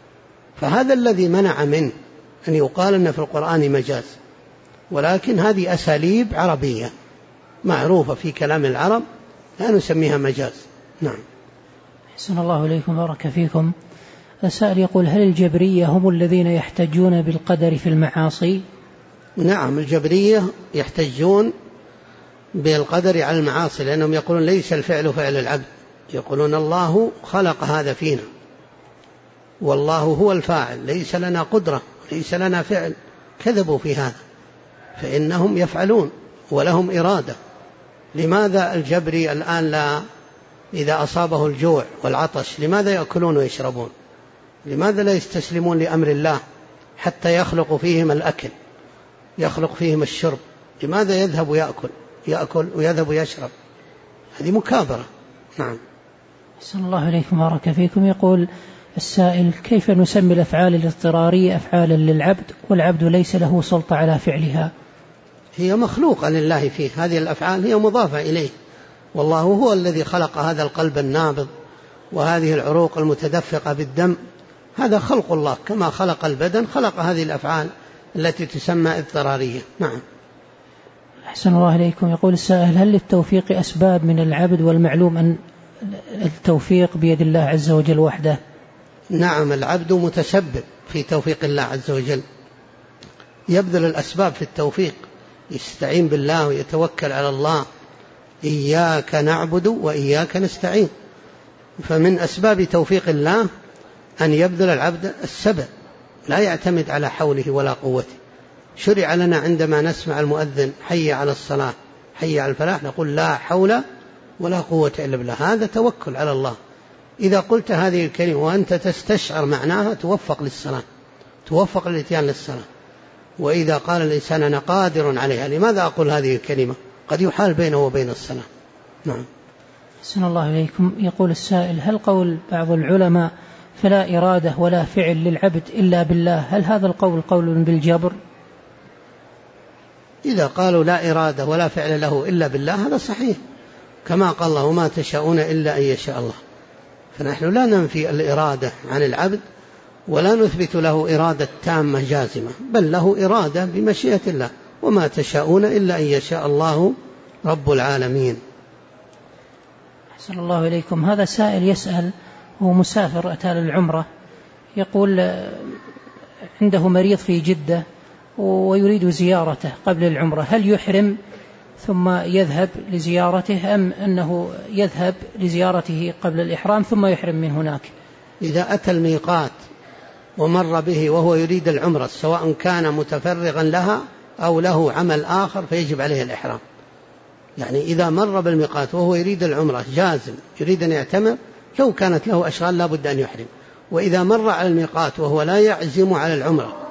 S2: فهذا الذي منع من أن يقال أن في القرآن مجاز، ولكن هذه أساليب عربية معروفة في كلام العرب لا نسميها مجاز. نعم.
S1: أحسن الله إليكم، بارك فيكم. السائل يقول: هل الجبرية هم الذين يحتجون بالقدر في المعاصي؟
S2: نعم، الجبرية يحتجون بالقدر على المعاصي، لأنهم يقولون ليس الفعل فعل العبد، يقولون الله خلق هذا فينا والله هو الفاعل، ليس لنا قدرة ليس لنا فعل. كذبوا في هذا، فإنهم يفعلون ولهم إرادة. لماذا الجبري الآن لا إذا أصابه الجوع والعطش لماذا يأكلون ويشربون؟ لماذا لا يستسلمون لأمر الله حتى يخلق فيهم الأكل يخلق فيهم الشرب؟ لماذا يذهب يأكل ويذهب يشرب؟ هذه مكابرة. نعم.
S1: أحسن الله إليكم، بارك فيكم. يقول السائل: كيف نسمي الأفعال الاضطرارية أفعالا للعبد والعبد ليس له سلطة على فعلها؟
S2: هي مخلوقة لله فيه، هذه الأفعال هي مضافة إليه، والله هو الذي خلق هذا القلب النابض وهذه العروق المتدفقة بالدم، هذا خلق الله، كما خلق البدن خلق هذه الأفعال التي تسمى اضطرارية. نعم.
S1: أحسن الله إليكم. يقول السائل: هل للتوفيق أسباب من العبد، والمعلوم أن التوفيق بيد الله عز وجل وحده؟
S2: نعم، العبد متسبب في توفيق الله عز وجل، يبذل الأسباب في التوفيق، يستعين بالله ويتوكل على الله. إياك نعبد وإياك نستعين. فمن أسباب توفيق الله أن يبذل العبد السبب، لا يعتمد على حوله ولا قوته. شرع لنا عندما نسمع المؤذن حي على الصلاة حي على الفلاح نقول لا حول ولا قوة إلا بالله، هذا توكل على الله. إذا قلت هذه الكلمة وأنت تستشعر معناها توفق للصلاة، توفق للإتيان للصلاة. وإذا قال الإنسان أنا قادر عليها، لماذا أقول هذه الكلمة؟ قد يحال بينه وبين الصلاة. نعم.
S1: أحسن الله إليكم. يقول السائل: هل قول بعض العلماء فلا إرادة ولا فعل للعبد إلا بالله، هل هذا القول قول بالجبر؟
S2: إذا قالوا لا إرادة ولا فعل له إلا بالله هذا صحيح، كما قال الله وما تشاءون إلا أن يشاء الله. فنحن لا ننفي الإرادة عن العبد ولا نثبت له إرادة تامة جازمة، بل له إرادة بمشيئة الله، وما تشاءون إلا أن يشاء الله رب العالمين.
S1: أحسن الله إليكم. هذا سائل يسأل، هو مسافر أتى للعمرة، يقول عنده مريض في جدة ويريد زيارته قبل العمرة، هل يحرم ثم يذهب لزيارته، أم أنه يذهب لزيارته قبل الإحرام ثم يحرم من هناك؟
S2: إذا أتى الميقات ومر به وهو يريد العمرة، سواء كان متفرغا لها أو له عمل آخر، فيجب عليه الإحرام. يعني إذا مر بالميقات وهو يريد العمرة جازم يريد أن يعتمر، لو كانت له أشغال لا بد أن يحرم. وإذا مر على الميقات وهو لا يعزم على العمرة